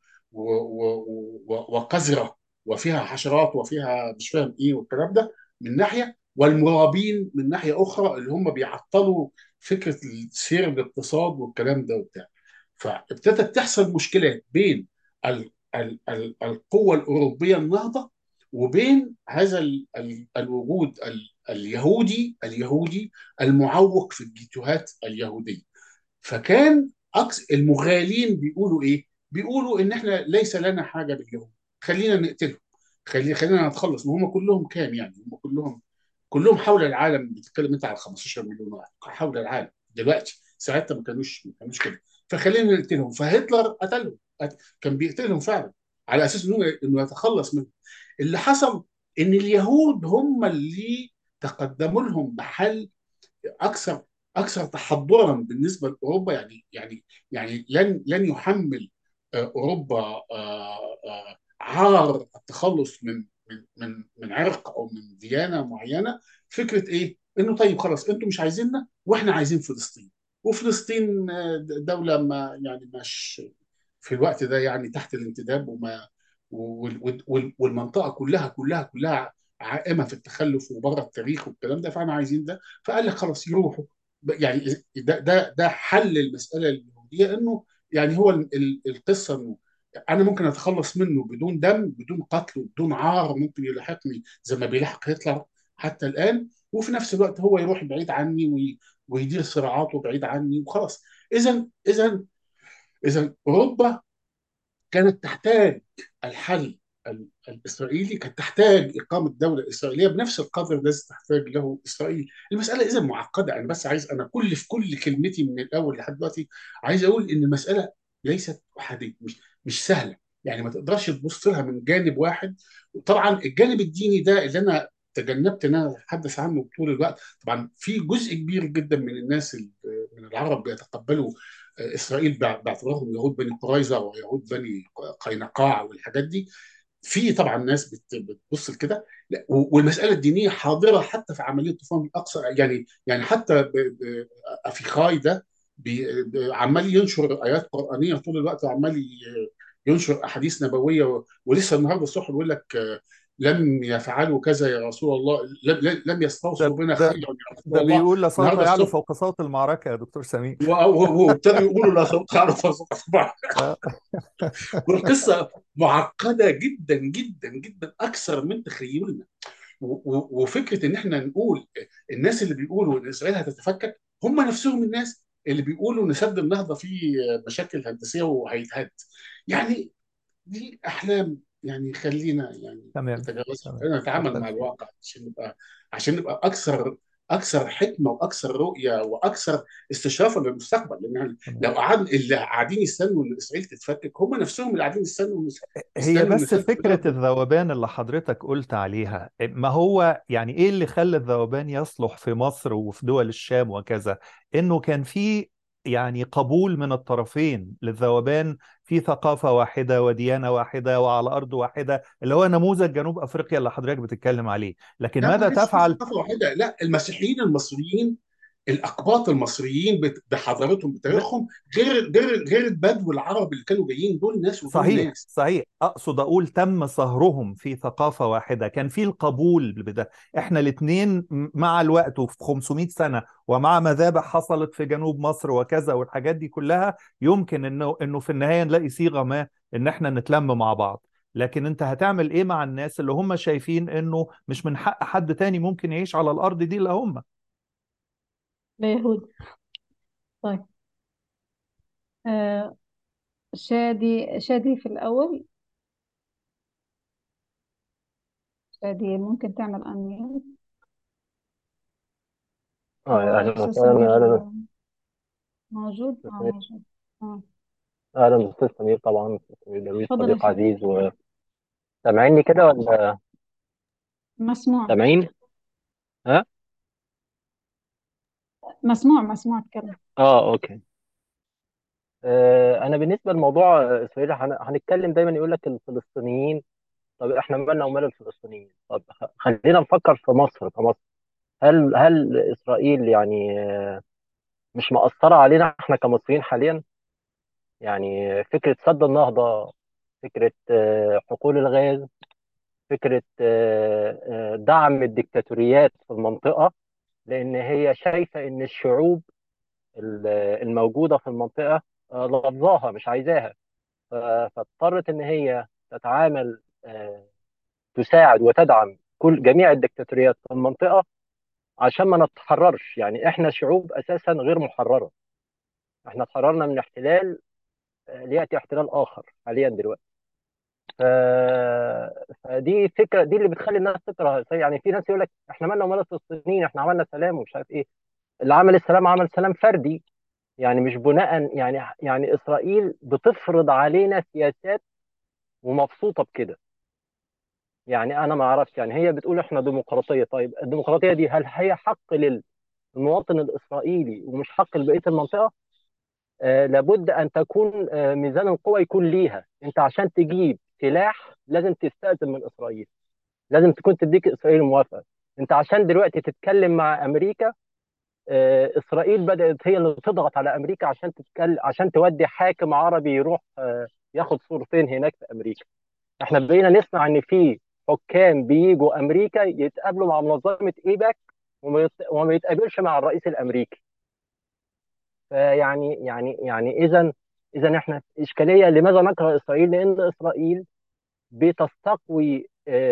وقذره وفيها حشرات وفيها مش فاهم ايه والكلام ده من ناحيه، والمرابين من ناحيه اخرى اللي هم بيعطلوا فكره سير الاقتصاد والكلام ده وبتاع. فابتدت تحصل مشكلات بين القوة الأوروبية النهضة وبين هذا الوجود اليهودي المعوق في الجيتوهات اليهودية. فكان المغالين بيقولوا ايه؟ بيقولوا ان احنا ليس لنا حاجة باليهود، خلينا نقتلهم، خلينا نتخلص. ما هم كلهم كام يعني؟ هم كلهم حول العالم. بتتكلم انت على 15 مليون واحد حول العالم دلوقتي، ساعتها ما كانوش كده. فخلينا نقتلهم. فهتلر قتلهم، كان بيقتلهم فعلا على اساس انه يتخلص منهم. اللي حصل ان اليهود هم اللي تقدموا لهم بحل اكثر تحضرا بالنسبه لاوروبا. يعني لن يحمل اوروبا عار التخلص من عرق او من ديانه معينه. فكره ايه؟ انه طيب خلاص انتم مش عايزيننا واحنا عايزين فلسطين. وفلسطين دوله ما يعني مش في الوقت ده يعني تحت الانتداب، والمنطقه كلها عائمه في التخلف وبره التاريخ والكلام ده. فاحنا عايزين ده. فقال لك خلاص يروحوا. يعني ده حل المساله اليهوديه، انه يعني هو القصه انه انا ممكن اتخلص منه بدون دم، بدون قتل وبدون عار ممكن يلاحقني زي ما بيلاحق هتلر حتى الان. وفي نفس الوقت هو يروح بعيد عني ويدير صراعاته بعيد عني وخلاص. اذا اوروبا كانت تحتاج الحل الاسرائيلي، كانت تحتاج اقامه دوله اسرائيليه بنفس القدر الذي تحتاج له اسرائيل. المساله اذا معقده. انا بس عايز، انا في كل كلمتي من الاول لحد دلوقتي عايز اقول ان المساله ليست احاديه، مش سهله. يعني ما تقدرش تبص لها من جانب واحد. طبعا الجانب الديني ده اللي انا تجنبت ان انا اتحدث عنه طول الوقت. طبعا في جزء كبير جدا من الناس من العرب بيتقبلوا اسرائيل باعتبارهم يهود بني قريظه ويهود بني قينقاع والحاجات دي. في طبعا ناس بتبص لكده. والمساله الدينيه حاضره حتى في عمليه طوفان الاقصى. يعني حتى افيخاي ده عمال ينشر ايات قرانيه طول الوقت، وعمال ينشر احاديث نبويه. ولسه النهارده الصبح بيقول لك لم يفعلوا كذا يا رسول الله، لم يستوصوا ده بنا خيرا ده يا رسول ده الله. بيقول لا صوت النهارده يعلو الصبح فوق صوت المعركة يا دكتور سمير. وابتدوا يقولوا لا صوت خالص طبعا. آه. والقصه معقده جدا جدا جدا، اكثر من تخيلنا. وفكره ان احنا نقول الناس اللي بيقولوا ان اسرائيل هتتفكك هم نفسهم الناس اللي بيقولوا ان سد النهضه فيه مشاكل هندسيه وهيتهد. يعني دي احلام، يعني خلينا يعني تمام نتجاوزها، تمام، خلينا نتعامل كتر مع خير. الواقع عشان نبقى اكثر حكمه واكثر رؤيه واكثر استشرافا للمستقبل. لان يعني تمام. لو قعدنا اللي قاعدين يستنوا ان اسرائيل تتفكك هم نفسهم اللي قاعدين هي يستنوا ان بس سد فكرة النهضه. الذوبان اللي حضرتك قلت عليها، ما هو يعني ايه اللي خلى الذوبان يصلح في مصر وفي دول الشام وكذا؟ انه كان في يعني قبول من الطرفين للذوبان في ثقافة واحدة وديانة واحدة وعلى أرض واحدة، اللي هو نموذج جنوب أفريقيا اللي حضرتك بتتكلم عليه. لكن لا، ما ماذا كانش في تفعل؟ ثقافه واحده، لا، المسيحيين المصريين، الاقباط المصريين بحضارتهم بتاريخهم غير البدو العرب اللي كانوا جايين، دول ناس ودول صحيح ناس. صحيح، اقصد اقول تم صهرهم في ثقافة واحدة، كان في القبول بده. احنا الاثنين مع الوقت وفي 500 سنة ومع مذابح حصلت في جنوب مصر وكذا والحاجات دي كلها، يمكن انه في النهاية نلاقي صيغة ما ان احنا نتلم مع بعض. لكن انت هتعمل ايه مع الناس اللي هم شايفين انه مش من حق حد تاني ممكن يعيش على الارض دي الا هم؟ اليهود. طيب. آه شادي في الأول. شادي ممكن تعمل أنميوت، أو اهلا أستاذ وسهلا. سمير اهلا موجود؟ أستاذ سمير. موجود. اهلا استاذ سمير، طبعا استاذ سمير درويش اتفضل يا صديق شادي. عزيز. وسامعيني كده ولا مسموع. سامعين؟ ها؟ مسموع اتكلم. اوكي. انا بالنسبه لموضوع اسرائيل هنتكلم دايما يقول لك الفلسطينيين. طب احنا مالنا ومال الفلسطينيين؟ طب خلينا نفكر في مصر كمصر. هل اسرائيل يعني مش مأثره علينا احنا كمصريين حاليا؟ يعني فكره سد النهضه، فكره حقول الغاز، فكره دعم الدكتاتوريات في المنطقه، لان هي شايفه ان الشعوب الموجوده في المنطقه لفظاها مش عايزاها. ف- فاضطرت ان هي تتعامل، تساعد وتدعم جميع الدكتاتوريات في المنطقه عشان ما نتحررش. يعني احنا شعوب اساسا غير محرره، احنا اتحررنا من احتلال لياتي احتلال اخر حاليا دلوقتي. ف... فدي فكره، دي اللي بتخلي الناس تكره. يعني في ناس يقول لك احنا مالنا ومال الفلسطينيين، احنا عملنا سلام ومش عارف ايه. اللي عمل السلام عمل سلام فردي، يعني مش بناء. يعني اسرائيل بتفرض علينا سياسات ومبسوطه بكده. يعني انا ما اعرفش، يعني هي بتقول احنا ديمقراطيه. طيب الديمقراطيه دي هل هي حق للمواطن الاسرائيلي ومش حق لبقيه المنطقه؟ لابد ان تكون ميزان القوى يكون ليها. انت عشان تجيب سلاح لازم تستأذن من اسرائيل، لازم تكون تديك اسرائيل موافقه. انت عشان دلوقتي تتكلم مع امريكا، اسرائيل بدات هي اللي تضغط على امريكا عشان تتكلم، عشان تودي حاكم عربي يروح ياخد صورتين هناك في امريكا. احنا بقينا نسمع ان في حكام بيجوا امريكا يتقابلوا مع منظمه ايباك وما يتقابلش مع الرئيس الامريكي. فيعني اذا احنا في اشكاليه. لماذا نكره اسرائيل؟ لان اسرائيل بتستقوي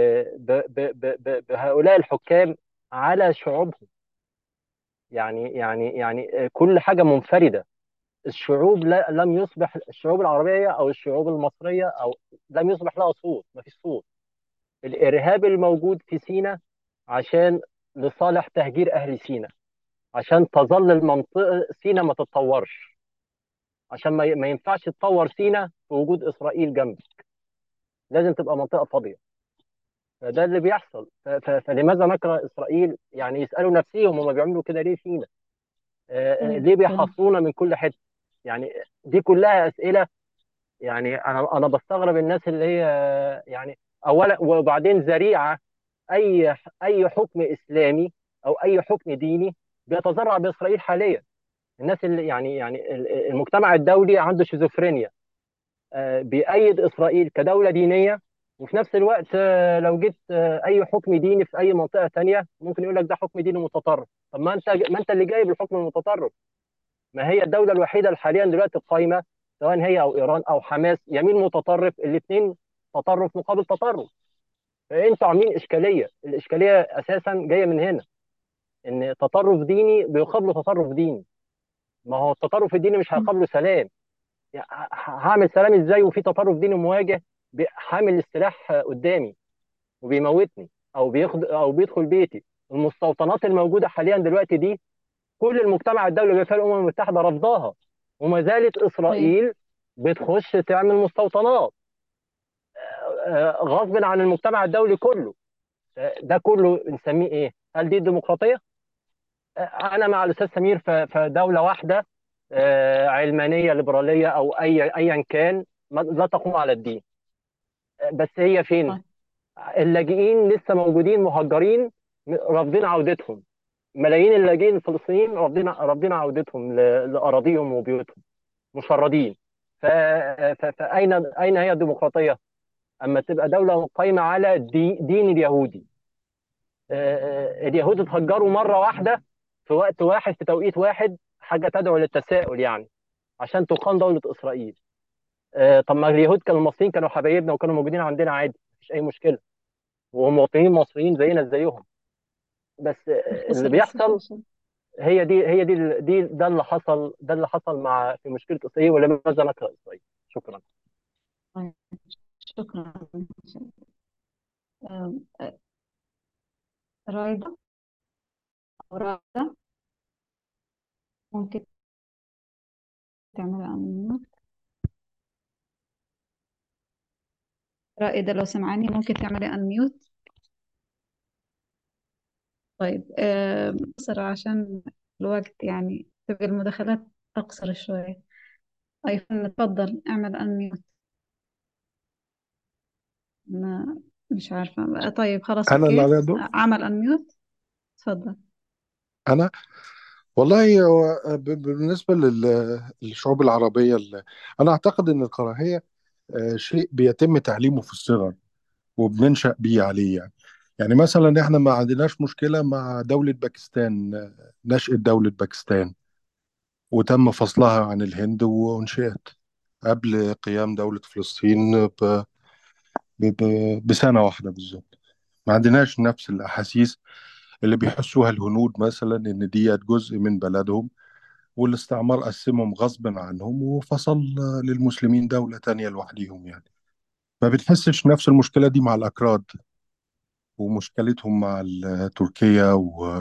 بهؤلاء الحكام على شعوبهم. يعني كل حاجه منفرده. الشعوب لم يصبح الشعوب العربيه او الشعوب المصريه او لم يصبح لها صوت، ما فيش صوت. الارهاب الموجود في سيناء عشان لصالح تهجير اهل سيناء، عشان تظل المنطقه سيناء ما تتطورش، عشان ما ينفعش تطور سيناء في وجود اسرائيل جنبك، لازم تبقى منطقه فاضيه. فده اللي بيحصل. فلماذا نكره اسرائيل؟ يعني يسالوا نفسهم هم بيعملوا كده ليه فينا؟ طيب. ليه بيحاصرونا من كل حته؟ يعني دي كلها اسئله. يعني انا بستغرب الناس اللي هي يعني اولا وبعدين ذريعه اي حكم اسلامي او اي حكم ديني بيتذرع باسرائيل حاليا. الناس اللي يعني المجتمع الدولي عنده شيزوفرينيا، بيأيد اسرائيل كدوله دينيه وفي نفس الوقت لو جيت اي حكم ديني في اي منطقه تانية ممكن يقول لك ده حكم ديني متطرف. طب ما انت اللي جايب الحكم المتطرف. ما هي الدوله الوحيده اللي حاليا دلوقتي القايمه، سواء هي او ايران او حماس، يمين متطرف، الاثنين تطرف مقابل تطرف. فانتوا عاملين اشكاليه، الاشكاليه اساسا جايه من هنا، ان تطرف ديني بيقابله تطرف ديني. ما هو التطرف الديني مش هيقابله سلام. يعني هعمل سلام ازاي وفي تطرف ديني مواجه حامل السلاح قدامي وبيموتني، او بياخد او بيدخل بيتي؟ المستوطنات الموجوده حاليا دلوقتي دي كل المجتمع الدولي اللي فيها الامم المتحده رفضاها، وما زالت صحيح. اسرائيل بتخش تعمل مستوطنات غصب عن المجتمع الدولي كله. ده كله نسميه ايه؟ هل دي ديمقراطيه؟ انا مع الاستاذ سمير فدوله واحده علمانيه ليبراليه او ايا كان، لا تقوم على الدين. بس هي فين؟ طيب. اللاجئين لسه موجودين، مهجرين رافضين عودتهم. ملايين اللاجئين الفلسطينيين رافضين عودتهم لاراضيهم وبيوتهم، مشردين. فاين هي الديمقراطيه؟ اما تبقى دوله قايمه على دين اليهودي. اليهود اتهجروا مره واحده في وقت واحد في توقيت واحد، حاجه تدعو للتساؤل يعني، عشان تقام دوله اسرائيل. طب ما اليهود كانوا المصريين كانوا حبايبنا وكانوا موجودين عندنا عادي، مفيش اي مشكله، وهم مواطنين مصريين زينا زيهم. بس اللي اختصر بيحصل، السكاشن. ده اللي حصل، ده اللي حصل مع في مشكله اسرائيل، ولماذا نكره اسرائيل. شكرا. طيب. شكرا. آم، رايدة أو رايدة، ممكن تعملي أنميوت؟ رائدة لو سمعاني ممكن تعملي أنميوت؟ طيب. بسرعة عشان الوقت، يعني تبقى المداخلات أقصر شوية. أيفون تفضل اعمل أنميوت. ما مش عارفة. طيب خلاص انا اللي أوكي. عليا دور. عمل أنميوت. تفضل. انا والله هو بالنسبه للشعوب العربيه انا اعتقد ان الكراهيه شيء بيتم تعليمه في الصغر وبننشأ بيه عليه يعني. يعني مثلا احنا ما عندناش مشكله مع دوله باكستان، نشأة دوله باكستان وتم فصلها عن الهند وانشئت قبل قيام دوله فلسطين بسنه واحده بالظبط. ما عندناش نفس الاحاسيس اللي بيحسوها الهنود مثلا ان دي جزء من بلدهم، والاستعمار قسمهم غصب عنهم وفصل للمسلمين دولة تانية لوحديهم يعني. ما بنحسش نفس المشكلة دي مع الأكراد ومشكلتهم مع تركيا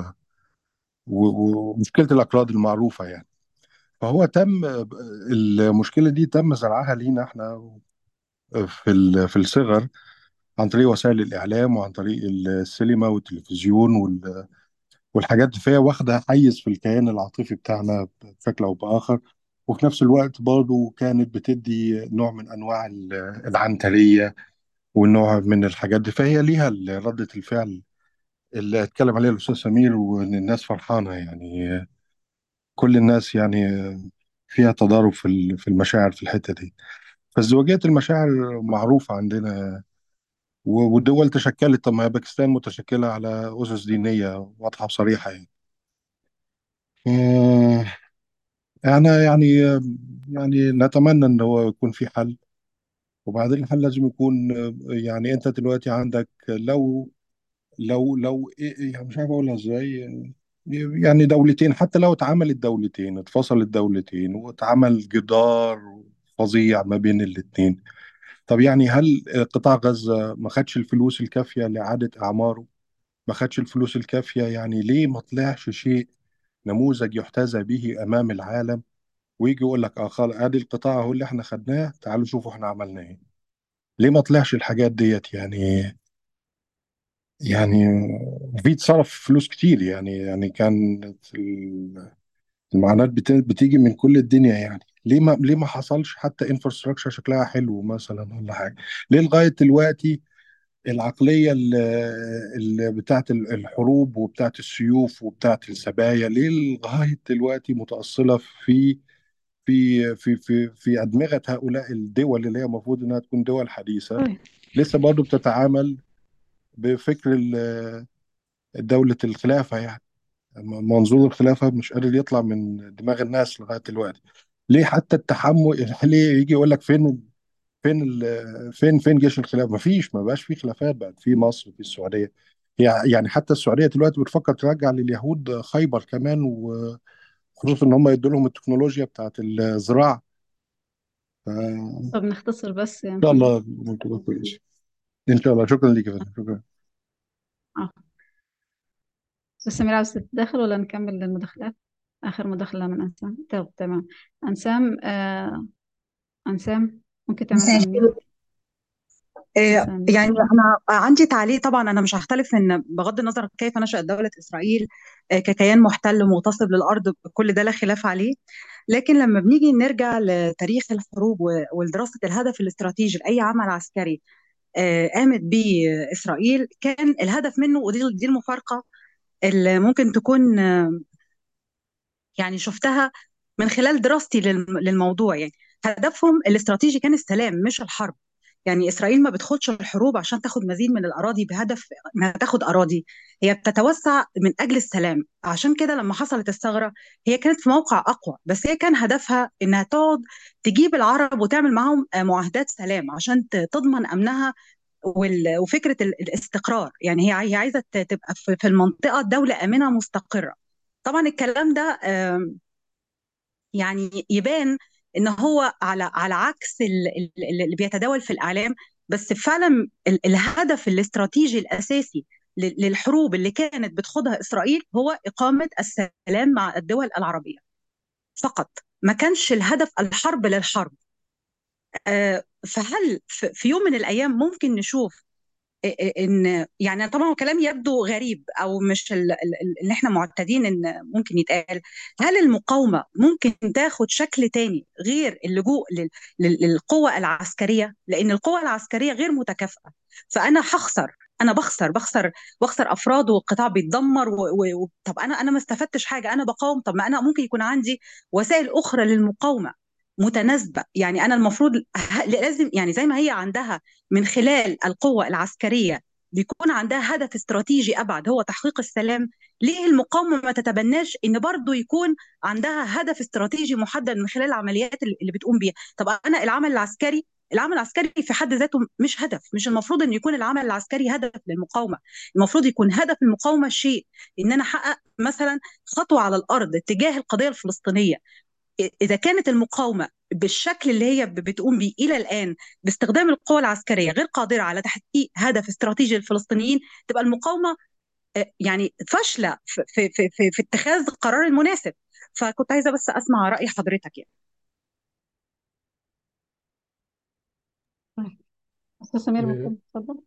ومشكلة الأكراد المعروفة يعني. فهو تم المشكلة دي تم زرعها لينا احنا في الصغر عن طريق وسائل الإعلام وعن طريق السينما والتلفزيون والحاجات دي، فهي واخدة حيز في الكيان العاطفي بتاعنا بشكل أو بآخر. وفي نفس الوقت برضو كانت بتدي نوع من أنواع العنترية والنوع من الحاجات دي، فهي ليها ردة الفعل اللي اتكلم عليها الأستاذ سمير، وإن الناس فرحانة يعني. كل الناس يعني فيها تضارب في المشاعر في الحتة دي. فازدواجية المشاعر معروفة عندنا والدول تشكلت. طب ما هي باكستان متشكلة على أسس دينية واضحة وصريحة يعني. أنا يعني نتمنى إن هو يكون في حل. وبعدين الحل لازم يكون يعني أنت دلوقتي عندك لو يعني مش عارف أقولها إزاي. يعني دولتين، حتى لو اتعملت دولتين، اتفصلت دولتين واتعمل جدار فظيع ما بين الاتنين، طب يعني هل قطاع غزة ما خدش الفلوس الكافية لإعادة إعماره؟ ما خدش الفلوس الكافية؟ يعني ليه ما طلعش شيء نموذج يحتذى به أمام العالم، ويجي يقول لك اه خلاص ادي القطاع اهو اللي احنا خدناه، تعالوا شوفوا احنا عملنا ايه. ليه ما طلعش الحاجات ديت يعني في اتصرف فلوس كتير يعني كانت المعاناة بتيجي من كل الدنيا يعني. ليه ما حصلش حتى انفراستراكشر شكلها حلو مثلا ولا حاجة؟ ليه لغاية دلوقتي العقلية اللي بتاعت الحروب وبتاعت السيوف وبتاعت السبايا، ليه لغاية دلوقتي متأصلة في في أدمغة هؤلاء الدول اللي هي المفروض إنها تكون دول حديثة، طيب. لسه برضو بتتعامل بفكر دولة الخلافة يعني. منظور الخلافة مش قادر يطلع من دماغ الناس لغاية دلوقتي. ليه حتى التحمل ليه يجي يقول لك فين جيش الخلافة؟ مفيش، ما بقاش في خلافات بقى في مصر في السعودية. يعني حتى السعودية دلوقتي بتفكر ترجع لليهود خيبر كمان، وخصوصا ان هم يدوا لهم التكنولوجيا بتاعت الزراعة. ان طب نختصر بس يا شاء محمد. الله الموضوع كويس. ان شاء الله. شكرا ليك يا فندم، شكرا. اه بس سمير عاوز تتدخل ولا نكمل المداخلات؟ آخر مداخلة من أنسام. طب تمام. أنسام أنسام ممكن تعمل مساء الخير. أنميوت. أنسام. يعني انا عندي تعليق. طبعا انا مش هختلف ان بغض النظر كيف نشأت دولة اسرائيل ككيان محتل مغتصب للارض، كل ده لا خلاف عليه. لكن لما بنيجي نرجع لتاريخ الحروب ودراسة الهدف الاستراتيجي لاي عمل عسكري قامت به اسرائيل، كان الهدف منه، ودي المفارقة اللي ممكن تكون يعني شفتها من خلال دراستي للموضوع. يعني هدفهم الاستراتيجي كان السلام مش الحرب. يعني إسرائيل ما بتخوضش الحروب عشان تاخد مزيد من الأراضي بهدف إنها تاخد أراضي، هي بتتوسع من أجل السلام. عشان كده لما حصلت الثغرة هي كانت في موقع أقوى، بس هي كان هدفها إنها تقعد تجيب العرب وتعمل معاهم معاهدات سلام عشان تضمن أمنها وفكرة الاستقرار. يعني هي عايزة تبقى في المنطقة دولة آمنة مستقرة. طبعا الكلام ده يعني يبان ان هو على عكس اللي بيتداول في الاعلام. بس فعلا الهدف الاستراتيجي الاساسي للحروب اللي كانت بتخوضها اسرائيل هو اقامه السلام مع الدول العربيه فقط. ما كانش الهدف الحرب للحرب. فهل في يوم من الايام ممكن نشوف ان، يعني طبعا هو كلام يبدو غريب او مش اللي احنا معتادين ان ممكن يتقال، هل المقاومه ممكن تاخد شكل تاني غير اللجوء للقوه العسكريه؟ لان القوه العسكريه غير متكافئه. فانا هخسر، انا بخسر افراد، والقطاع بيتدمر طب انا ما استفدتش حاجه. انا بقاوم، طب ما انا ممكن يكون عندي وسائل اخرى للمقاومه متناسبه. يعني انا المفروض لازم، يعني زي ما هي عندها من خلال القوة العسكرية بيكون عندها هدف استراتيجي أبعد هو تحقيق السلام، ليه المقاومة ما تتبناش إن برضو يكون عندها هدف استراتيجي محدد من خلال العمليات اللي بتقوم بيها؟ طب أنا العمل العسكري في حد ذاته مش هدف. مش المفروض أن يكون العمل العسكري هدف للمقاومة. المفروض يكون هدف المقاومة شيء، إن أنا أحقق مثلا خطوة على الأرض تجاه القضية الفلسطينية. إذا كانت المقاومة بالشكل اللي هي بتقوم بيه إلى الآن باستخدام القوى العسكرية غير قادرة على تحقيق هدف استراتيجي للفلسطينيين، تبقى المقاومة يعني فاشلة في اتخاذ القرار المناسب. فكنت عايزة بس أسمع رأي حضرتك يعني. طيب. أستاذ سمير اه ممكن تفضل.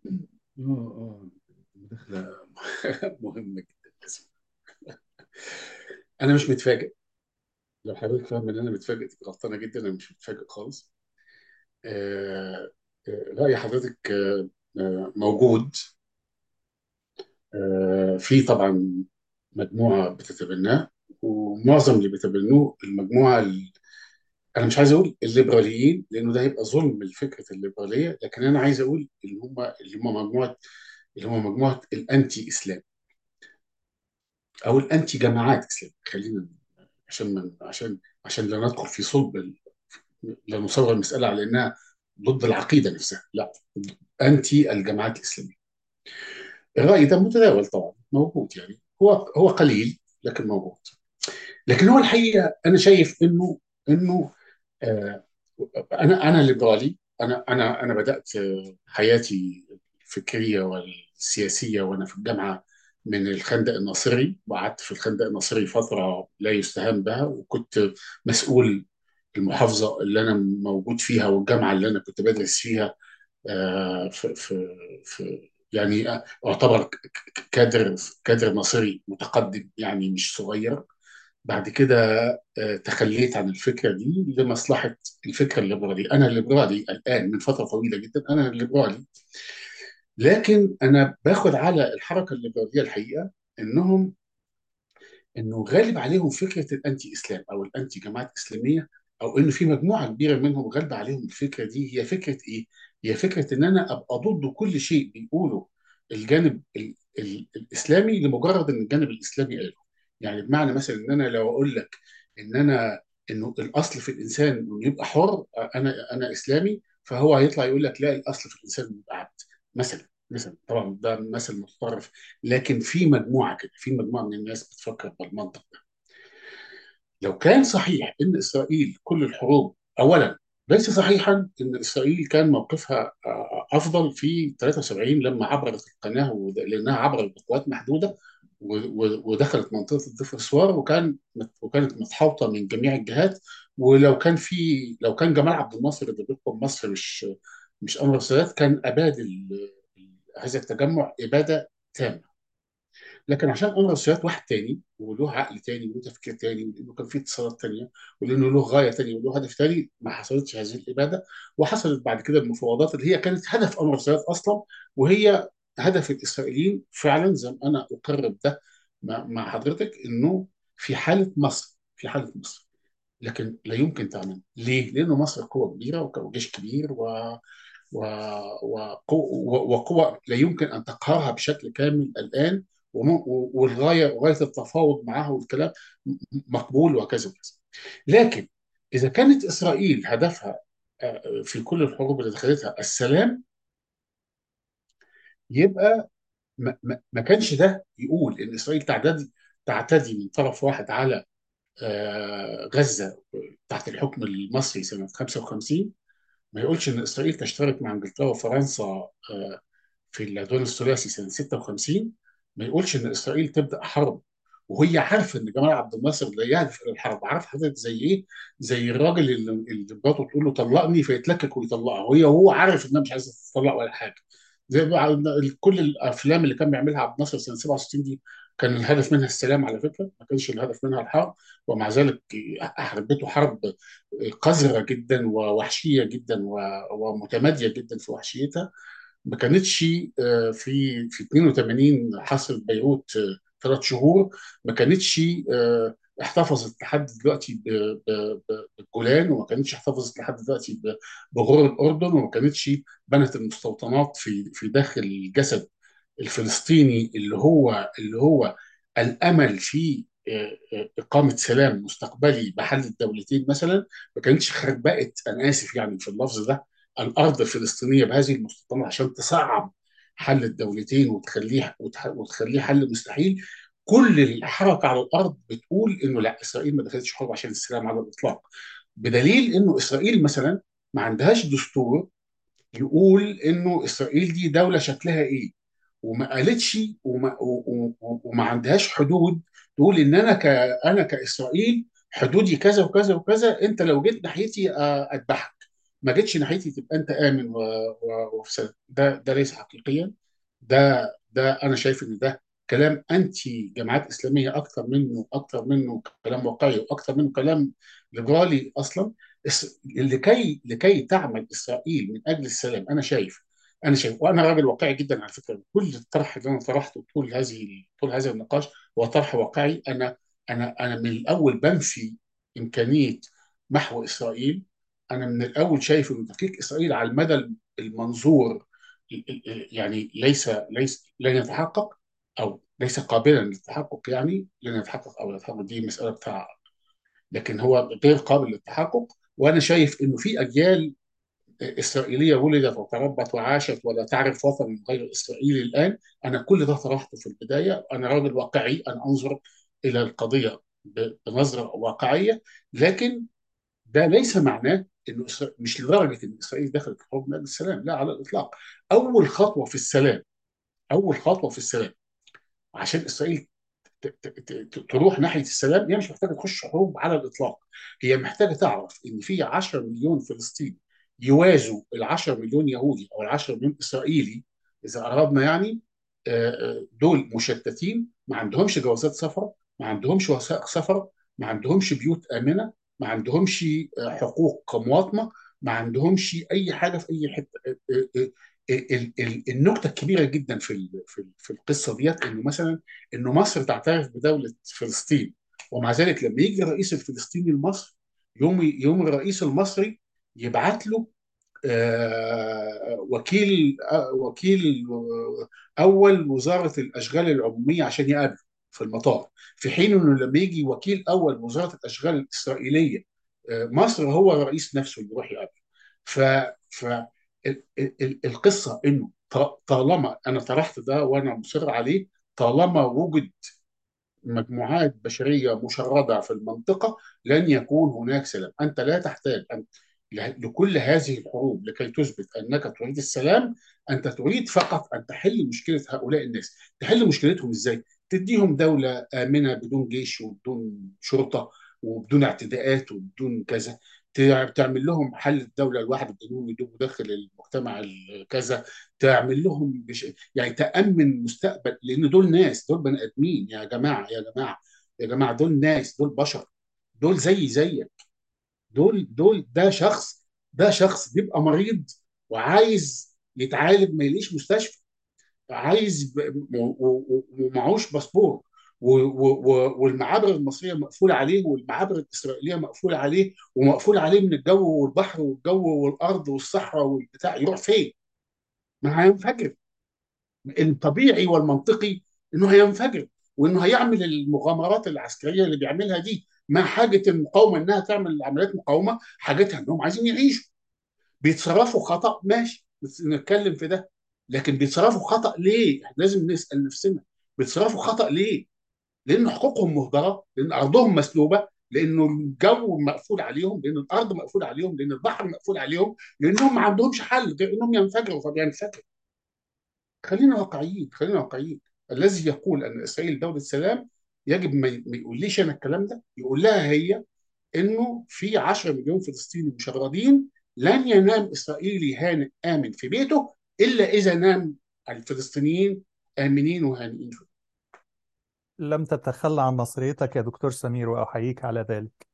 مداخلة مهمة جدا لازم. انا مش متفاجئ. لو حضرتك فاهم ان انا متفاجئ تبقى غلطانه جدا، انا مش متفاجئ خالص. آه، رأي حضرتك موجود. في طبعا مجموعة بتتبناه، ومعظم اللي بيتبنوه المجموعة أنا مش عايز أقول الليبراليين لأنه ده هيبقى ظلم لفكرة الليبرالية، لكن أنا عايز أقول اللي هم مجموعة الأنتي إسلام أو الأنتي جماعات إسلام. خلينا عشان من عشان لا ندخل في صلب لا نصور المسألة على إنها ضد العقيدة نفسها، لا، أنتي الجماعات الإسلامية. الرأي ده متداول طبعا، موجود، يعني هو قليل لكن موجود. لكن هو الحقيقة أنا شايف إنه آه، أنا ليبرالي. أنا بدأت حياتي الفكرية والسياسية وأنا في الجامعة من الخندق الناصري، وقعدت في الخندق الناصري فترة لا يستهان بها، وكنت مسؤول المحافظة اللي أنا موجود فيها والجامعة اللي أنا كنت بدرس فيها. في يعني اعتبر كادر مصري متقدم، يعني مش صغير. بعد كده تخليت عن الفكره دي لمصلحه الفكره الليبرالي. انا الليبرالي الان من فتره طويله جدا، انا الليبرالي. لكن انا باخد على الحركه الليبراليه الحقيقه انه غالب عليهم فكره الانتي اسلام او الانتي جماعات اسلاميه، او ان في مجموعه كبيره منهم غالبه عليهم الفكره دي. هي فكره ايه؟ هي فكره ان انا ابقى ضد كل شيء بيقوله الجانب الاسلامي لمجرد ان الجانب الاسلامي قاله. يعني بمعنى مثلا ان انا لو اقول لك ان انه الاصل في الانسان انه يبقى حر، انا اسلامي، فهو هيطلع يقول لك لا، الاصل في الانسان انه يبقى عبد مثلا. طبعا ده مثل متطرف، لكن في مجموعه كده، في مجموعه من الناس بتفكر بالمنطق ده. لو كان صحيح ان اسرائيل كل الحروب، اولا ليس صحيحا ان اسرائيل كان موقفها افضل في 73 لما عبرت القناه، لانها عبرت بقوات محدوده ودخلت منطقه الضفه السوار، وكانت متحوطه من جميع الجهات. ولو كان لو كان جمال عبد الناصر اللي بيحكم مصر مش انور السادات، كان اباد هذا التجمع اباده تامه. لكن عشان انور السادات واحد تاني وله عقل تاني وله تفكير تاني، ولانه كان في اتصالات تانيه، ولانه له غايه تانيه وله هدف تاني، ما حصلتش هذه الاباده. وحصلت بعد كده المفاوضات اللي هي كانت هدف انور السادات اصلا، وهي هدف الاسرائيليين فعلا، زي ما انا اقرب ده مع حضرتك، انه في حاله مصر. لكن لا يمكن تعمل. ليه؟ لانه مصر قوه كبيره وجيش كبير و... وقوة لا يمكن أن تقهرها بشكل كامل الآن. غاية التفاوض معها والكلام مقبول وكذا وكذا. لكن إذا كانت إسرائيل هدفها في كل الحروب اللي دخلتها السلام، يبقى ما كانش ده يقول إن إسرائيل تعتدي من طرف واحد على غزة تحت الحكم المصري سنة 55. ما يقولش إن إسرائيل تشترك مع إنجلترا وفرنسا في العدوان الثلاثي سنة 56. ما يقولش إن إسرائيل تبدأ حرب وهي عارفة إن جمال عبد الناصر لا يهدف إلى الحرب. عارف حضرتك زي إيه؟ زي الراجل اللي مراته تقول له طلقني فيتلكك ويطلقها، وهو عارف إنها مش عايزة تطلق ولا حاجة. زي كل الأفلام اللي كان بيعملها عبد الناصر سنة 67 دي، كان الهدف منها السلام على فكرة، ما كانش الهدف منها الحرب. ومع ذلك حربته حرب قذرة جدا ووحشية جدا ومتمادية جدا في وحشيتها. ما كانتش في 82 حصر بيروت 3 شهور، ما كانتش احتفظت لحد دلوقتي بالجولان، وما كانتش احتفظت لحد دلوقتي بغور الأردن، وما كانتش بنت المستوطنات في داخل الجسد الفلسطيني اللي هو الأمل في إقامة سلام مستقبلي بحل الدولتين مثلا. ما كانتش خربقت، أنا آسف يعني في اللفظ ده، الارض الفلسطينيه بهذه المستوطنات عشان تصعب حل الدولتين وتخليه حل مستحيل. كل الحركه على الارض بتقول انه لا، اسرائيل ما دخلتش حرب عشان السلام على الاطلاق. بدليل انه اسرائيل مثلا ما عندهاش دستور يقول انه اسرائيل دي دوله شكلها ايه، وما قالتش وما عندهاش حدود تقول ان انا كاسرائيل حدودي كذا وكذا وكذا، انت لو جيت ناحيتي اذبحك، ما جيتش ناحيتي تبقى انت امن وفي سلام. ده ليس حقيقيا. ده انا شايف ان ده كلام انتي جماعات اسلاميه، اكثر منه كلام واقعي، واكثر منه كلام ليبرالي اصلا. لكي تعمل اسرائيل من اجل السلام، انا شايف وانا راجل واقعي جدا على فكره. كل الطرح اللي انا طرحته طول هذا النقاش هو طرح واقعي. انا من الاول بنفي امكانيه محو اسرائيل. انا من الاول شايف ان تفكيك اسرائيل على المدى المنظور يعني لن يتحقق، او ليس قابلا للتحقق. يعني لن يتحقق او يتحقق، دي مساله بتاع، لكن هو غير قابل للتحقق. وانا شايف انه في اجيال اسرائيليه ولدت وتربت وعاشت ولا تعرف وطن غير اسرائيلي الان. انا كل ده طرحته في البدايه. انا راجل واقعي، انا انظر الى القضيه بنظره واقعيه. لكن ده ليس معناه انه مش لدرجه ان اسرائيل دخلت حرب من اجل السلام، لا على الاطلاق. اول خطوه في السلام اول خطوه في السلام عشان اسرائيل تروح ناحيه السلام، هي مش محتاجه تخش حروب على الاطلاق. هي محتاجه تعرف ان في 10 مليون فلسطيني يوازوا ال 10 مليون يهودي او ال 10 مليون اسرائيلي، اذا اردنا يعني. دول مشتتين، ما عندهمش جوازات سفر، ما عندهمش وثائق سفر، ما عندهمش بيوت امنه، ما عندهمش حقوق مواطنه، ما عندهمش اي حاجه في اي حته. النكته الكبيره جدا في القصه ديت انه مثلا انه مصر تعترف بدوله فلسطين، ومع ذلك لما يجي الرئيس الفلسطيني لمصر يوم الرئيس المصري يبعت له وكيل اول وزاره الاشغال العموميه عشان يقابله في المطار، في حين انه لما يجي وكيل اول وزاره الاشغال الاسرائيليه مصر، هو الرئيس نفسه اللي يروح يقابله. ف ف القصه انه طالما انا طرحت ده وانا مصر عليه، طالما وجد مجموعات بشرية مشردة في المنطقة لن يكون هناك سلام. أنت لا تحتاج أن لكل هذه الحروب لكي تثبت أنك تريد السلام. أنت تريد فقط أن تحل مشكلة هؤلاء الناس. تحل مشكلتهم إزاي؟ تديهم دولة آمنة بدون جيش وبدون شرطة وبدون اعتداءات وبدون كذا. تعمل لهم حل الدولة الواحدة بدون يدوبوا داخل المجتمع كذا. تعمل لهم يعني تأمن مستقبل، لأن دول ناس، دول بني آدمين يا جماعة، يا جماعة، يا جماعة، دول ناس، دول بشر، دول زيك. دول ده شخص بيبقى مريض وعايز يتعالج، ما يلاقيش مستشفى، عايز ومعهوش باسبور، والمعابر المصريه مقفوله عليه، والمعابر الاسرائيليه مقفوله عليه، ومقفول عليه من الجو والبحر والجو والارض والصحراء والبتاع. يروح فين؟ ما هينفجر. الطبيعي والمنطقي انه هينفجر، وانه هيعمل المغامرات العسكريه اللي بيعملها دي. ما حاجه المقاومه انها تعمل عمليات مقاومه؟ حاجتها انهم عايزين يعيشوا. بيتصرفوا خطا، ماشي، بس نتكلم في ده. لكن بيتصرفوا خطا ليه؟ احنا لازم نسال نفسنا، بيتصرفوا خطا ليه؟ لان حقوقهم مهدره، لان ارضهم مسلوبه، لانه الجو مقفول عليهم، لان الارض مقفول عليهم، لان البحر مقفول عليهم، لانهم ما عندهمش حل غير انهم ينفجروا فبينفجروا. خلينا واقعيين، خلينا واقعيين. الذي يقول ان اسرائيل دوله سلام يجب ما يقوليش انا الكلام ده، يقول لها هي انه في 10 مليون فلسطيني مشردين. لن ينام اسرائيلي هانئ امن في بيته الا اذا نام الفلسطينيين امنين وهانئين في بيته. لم تتخلى عن مصريتك يا دكتور سمير، وأحييك على ذلك.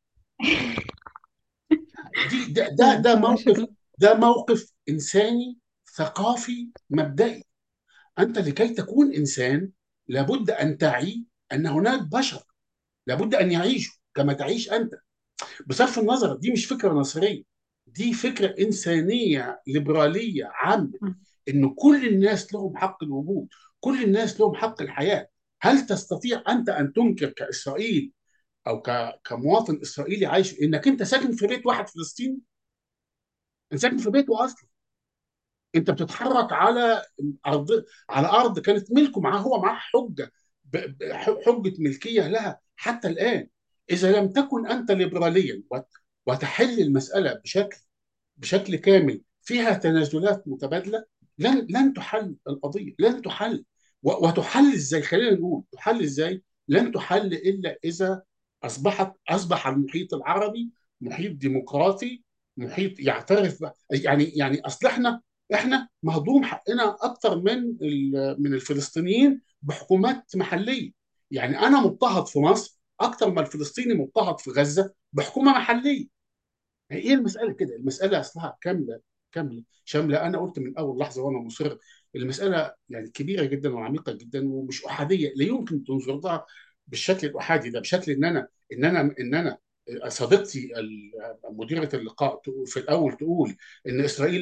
دي ده موقف، شكرا. ده موقف انساني ثقافي مبدئي. انت لكي تكون انسان لابد ان تعي ان هناك بشر لابد ان يعيشوا كما تعيش انت. بصرف النظر، دي مش فكره نصريه، دي فكره انسانيه ليبراليه عامه، ان كل الناس لهم حق الوجود، كل الناس لهم حق الحياه. هل تستطيع انت ان تنكر كاسرائيل او كمواطن اسرائيلي عايش انك انت ساكن في بيت واحد فلسطيني؟ انت ساكن في بيته اصلا. انت بتتحرك ارض على ارض كانت ملكه، معاه، هو معاه حجه، حجه ملكيه لها حتى الان. اذا لم تكن انت ليبراليا وتحل المساله بشكل كامل فيها تنازلات متبادله، لن تحل القضيه، لن تحل. وتحل ازاي؟ خلينا نقول تحل ازاي. لن تحل الا اذا اصبح المحيط العربي محيط ديمقراطي، محيط يعترف يعني اصل احنا مهضوم حقنا اكتر من الفلسطينيين بحكومات محليه. يعني انا مضطهد في مصر اكتر ما الفلسطيني مضطهد في غزه بحكومه محليه. هي المسألة كده، المسألة أصلها كاملة، كاملة شاملة. أنا قلت من أول لحظة وأنا مصر، المسألة يعني كبيرة جدا وعميقة جدا ومش أحادية. لا يمكن تنظر لها بالشكل الأحادي ده، بشكل إن أنا صديقتي مديرة اللقاء في الأول تقول إن إسرائيل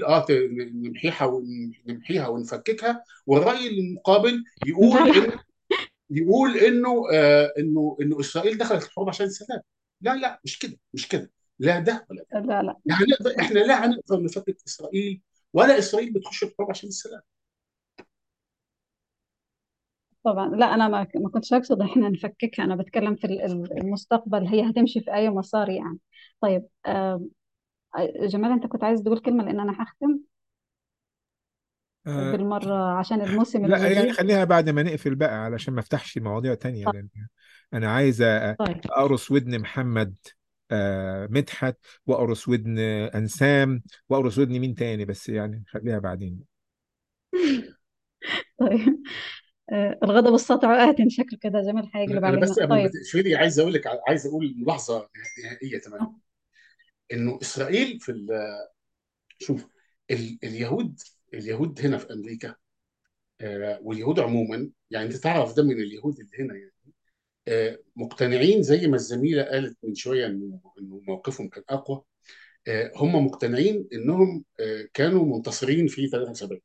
نمحيها ونفككها، والرأي المقابل لا يقول لا إنه إسرائيل دخلت الحرب عشان السلام. لا لا، مش كده، مش كده. لا ده ولا ده. لا لا يعني احنا لا هنقدر نفكك اسرائيل، ولا اسرائيل بتخش الحرب عشان السلام. طبعا. لا، انا ما كنتش اقصد احنا نفككها، انا بتكلم في المستقبل، هي هتمشي في اي مسار يعني. طيب، جمال، انت كنت عايز تقول كلمة لان انا هختم آه بالمرة عشان الموسم لا، اللي يعني جاي. خليها بعد ما نقفل بقى علشان ما افتحش مواضيع تانية، لان انا عايز طيب. اقرص ودن محمد مدحت، واقرص ودن انسام، واقرص ودن مين تاني، بس يعني خليها بعدين. طيب. الغضب الساطع آت شكل كده، جمال هيقلب انا بس علينا. قبل ما طيب. تقفلي عايز اقول ملاحظه نهائيه تماما. انه اسرائيل شوف، اليهود، هنا في امريكا، واليهود عموما، يعني انت تعرف ده من اليهود اللي هنا يعني، مقتنعين زي ما الزميلة قالت من شوية إنه موقفهم كان أقوى. هم مقتنعين إنهم كانوا منتصرين في 73.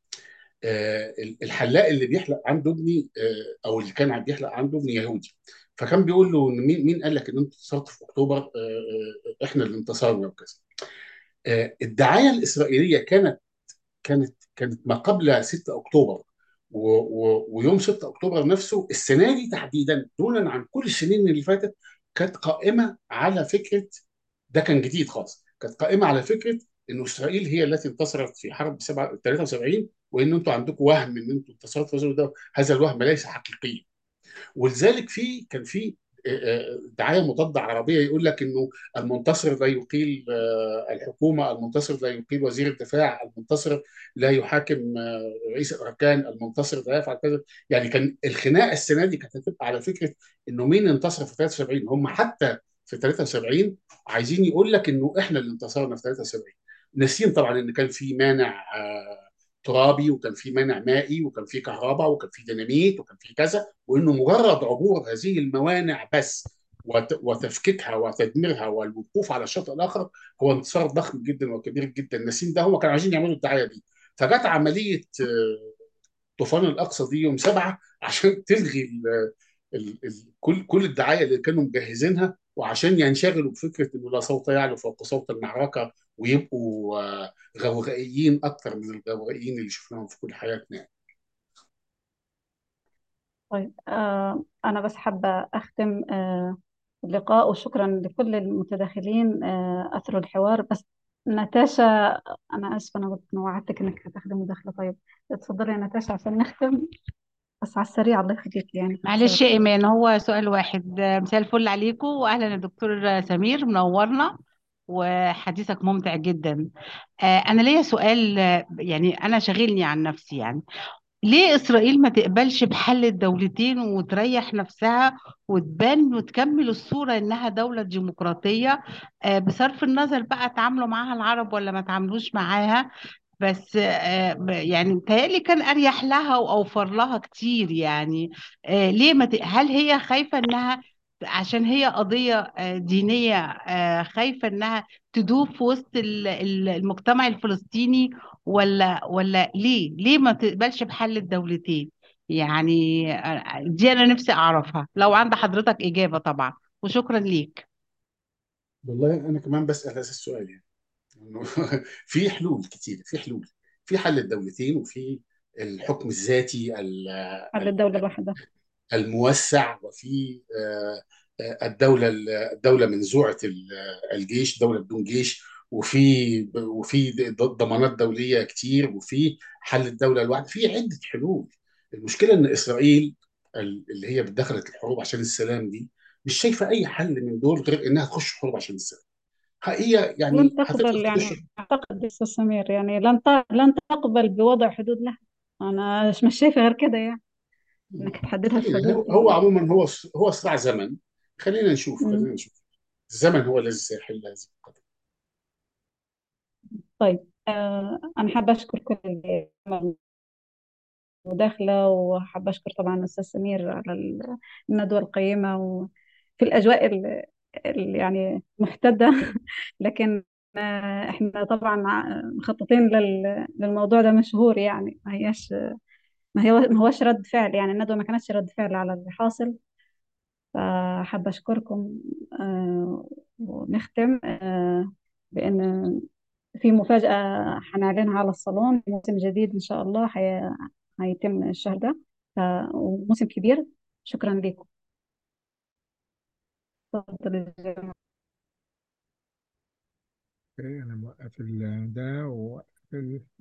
الحلاق اللي بيحلق عنده ابني، او اللي كان بيحلق عنده ابني يهودي، فكان بيقول له إن مين قال لك ان انت انتصرت في اكتوبر؟ احنا اللي انتصرنا وكذا. الدعايه الاسرائيليه كانت ما قبل 6 اكتوبر ويوم 6 اكتوبر نفسه. السنه دي تحديدا دونا عن كل السنين اللي فاتت كانت قائمه على فكره، ده كان جديد خالص، كانت قائمه على فكره انه اسرائيل هي التي انتصرت في حرب 73، وان انتم عندكم وهم ان انتم انتصرتوا في ده، هذا الوهم ليس حقيقيا. ولذلك كان في دعايه مضاده عربيه يقول لك انه المنتصر لا يقيل الحكومه، المنتصر لا يقيل وزير الدفاع، المنتصر لا يحاكم رئيس الاركان، المنتصر لا يفعل كذا. يعني كان الخناقه السنه دي كانت هتبقى على فكره انه مين انتصر في 73. هم حتى في 73 عايزين يقول لك انه احنا اللي انتصرنا في 73، ناسيين طبعا ان كان في مانع ترابي، وكان في مانع مائي، وكان في كهرباء، وكان في ديناميت، وكان في كذا، وانه مجرد عبور هذه الموانع بس وتفكيكها وتدميرها والوقوف على الشاطئ الاخر هو انتصار ضخم جدا وكبير جدا. ناسين ده، هم كانوا عايزين يعملوا الدعايه دي. فجت عمليه طوفان الاقصى دي يوم 7 عشان تلغي كل الدعايه اللي كانوا مجهزينها، وعشان ينشغلوا بفكره انه لا صوت يعلو فوق صوت المعركه، ويبقوا غوغائيين اكتر من الغوغائيين اللي شفناهم في كل حياتنا. طيب، أنا بس حابة أختم اللقاء، وشكرا لكل المتداخلين أثروا الحوار. بس ناتاشا، أنا آسفة، أنا كنت وعدتك إنك هتاخدي مداخلة. طيب اتفضلي يا ناتاشا عشان نختم، بس على السريع الله يخليك يعني في معلش يا اختصار. إيمان، هو سؤال واحد. مساء الفل عليكم، وأهلا يا دكتور سمير، منورنا وحديثك ممتع جدا. أنا ليا سؤال، يعني أنا شاغلني عن نفسي. يعني ليه إسرائيل ما تقبلش بحل الدولتين وتريح نفسها وتبان وتكمل الصورة إنها دولة ديمقراطية، بصرف النظر بقى تعاملوا معاها العرب ولا ما تعاملوش معاها؟ بس يعني متهيألي كان أريح لها وأوفر لها كتير. يعني ليه ما هل هي خايفة إنها عشان هي قضية دينية، خايفة إنها تدوب في وسط المجتمع الفلسطيني، ولا ليه ما تقبلش بحل الدولتين؟ يعني دي أنا نفسي أعرفها، لو عند حضرتك إجابة طبعا، وشكرا ليك. والله انا كمان بسال هذا السؤال يعني. إنه في حلول كتير، في حلول، في حل الدولتين، وفي الحكم الذاتي على الدولة الواحدة. الموسع، وفي الدولة منزوعة الجيش، دولة بدون جيش، وفي ضمانات دولية كتير، وفي حل الدولة الواحدة، في عدة حلول. المشكلة إن إسرائيل اللي هي دخلت الحروب عشان السلام دي مش شايفة أي حل من دول غير إنها تخش حروب عشان السلام. هي لن يعني هتقدر تقبل، تخش. يعني أعتقد أستاذ سمير، يعني لن تقبل بوضع حدود لها. أنا مش شايفة غير كده يعني، إنك تحددها خلينا، الحدود هو عموما هو صراع زمن. مم. خلينا نشوف الزمن هو الذي سيحل هذه القضية. طيب، أنا حابة أشكر كل اللي عمل مداخلة، وحابة أشكر طبعا الأستاذ سمير على الندوة القيمة، وفي الأجواء يعني محتدة. لكن احنا طبعا مخططين للموضوع ده من شهور يعني. ما هوش رد فعل، يعني الندوة ما كانتش رد فعل على اللي حاصل. فحابة أشكركم، ونختم بأن في مفاجأة هنعلنها على الصالون، موسم جديد إن شاء الله هيتم الشهر ده، وموسم كبير. شكرا لكم. تفضل. أوكي، أنا موقف ده ووقف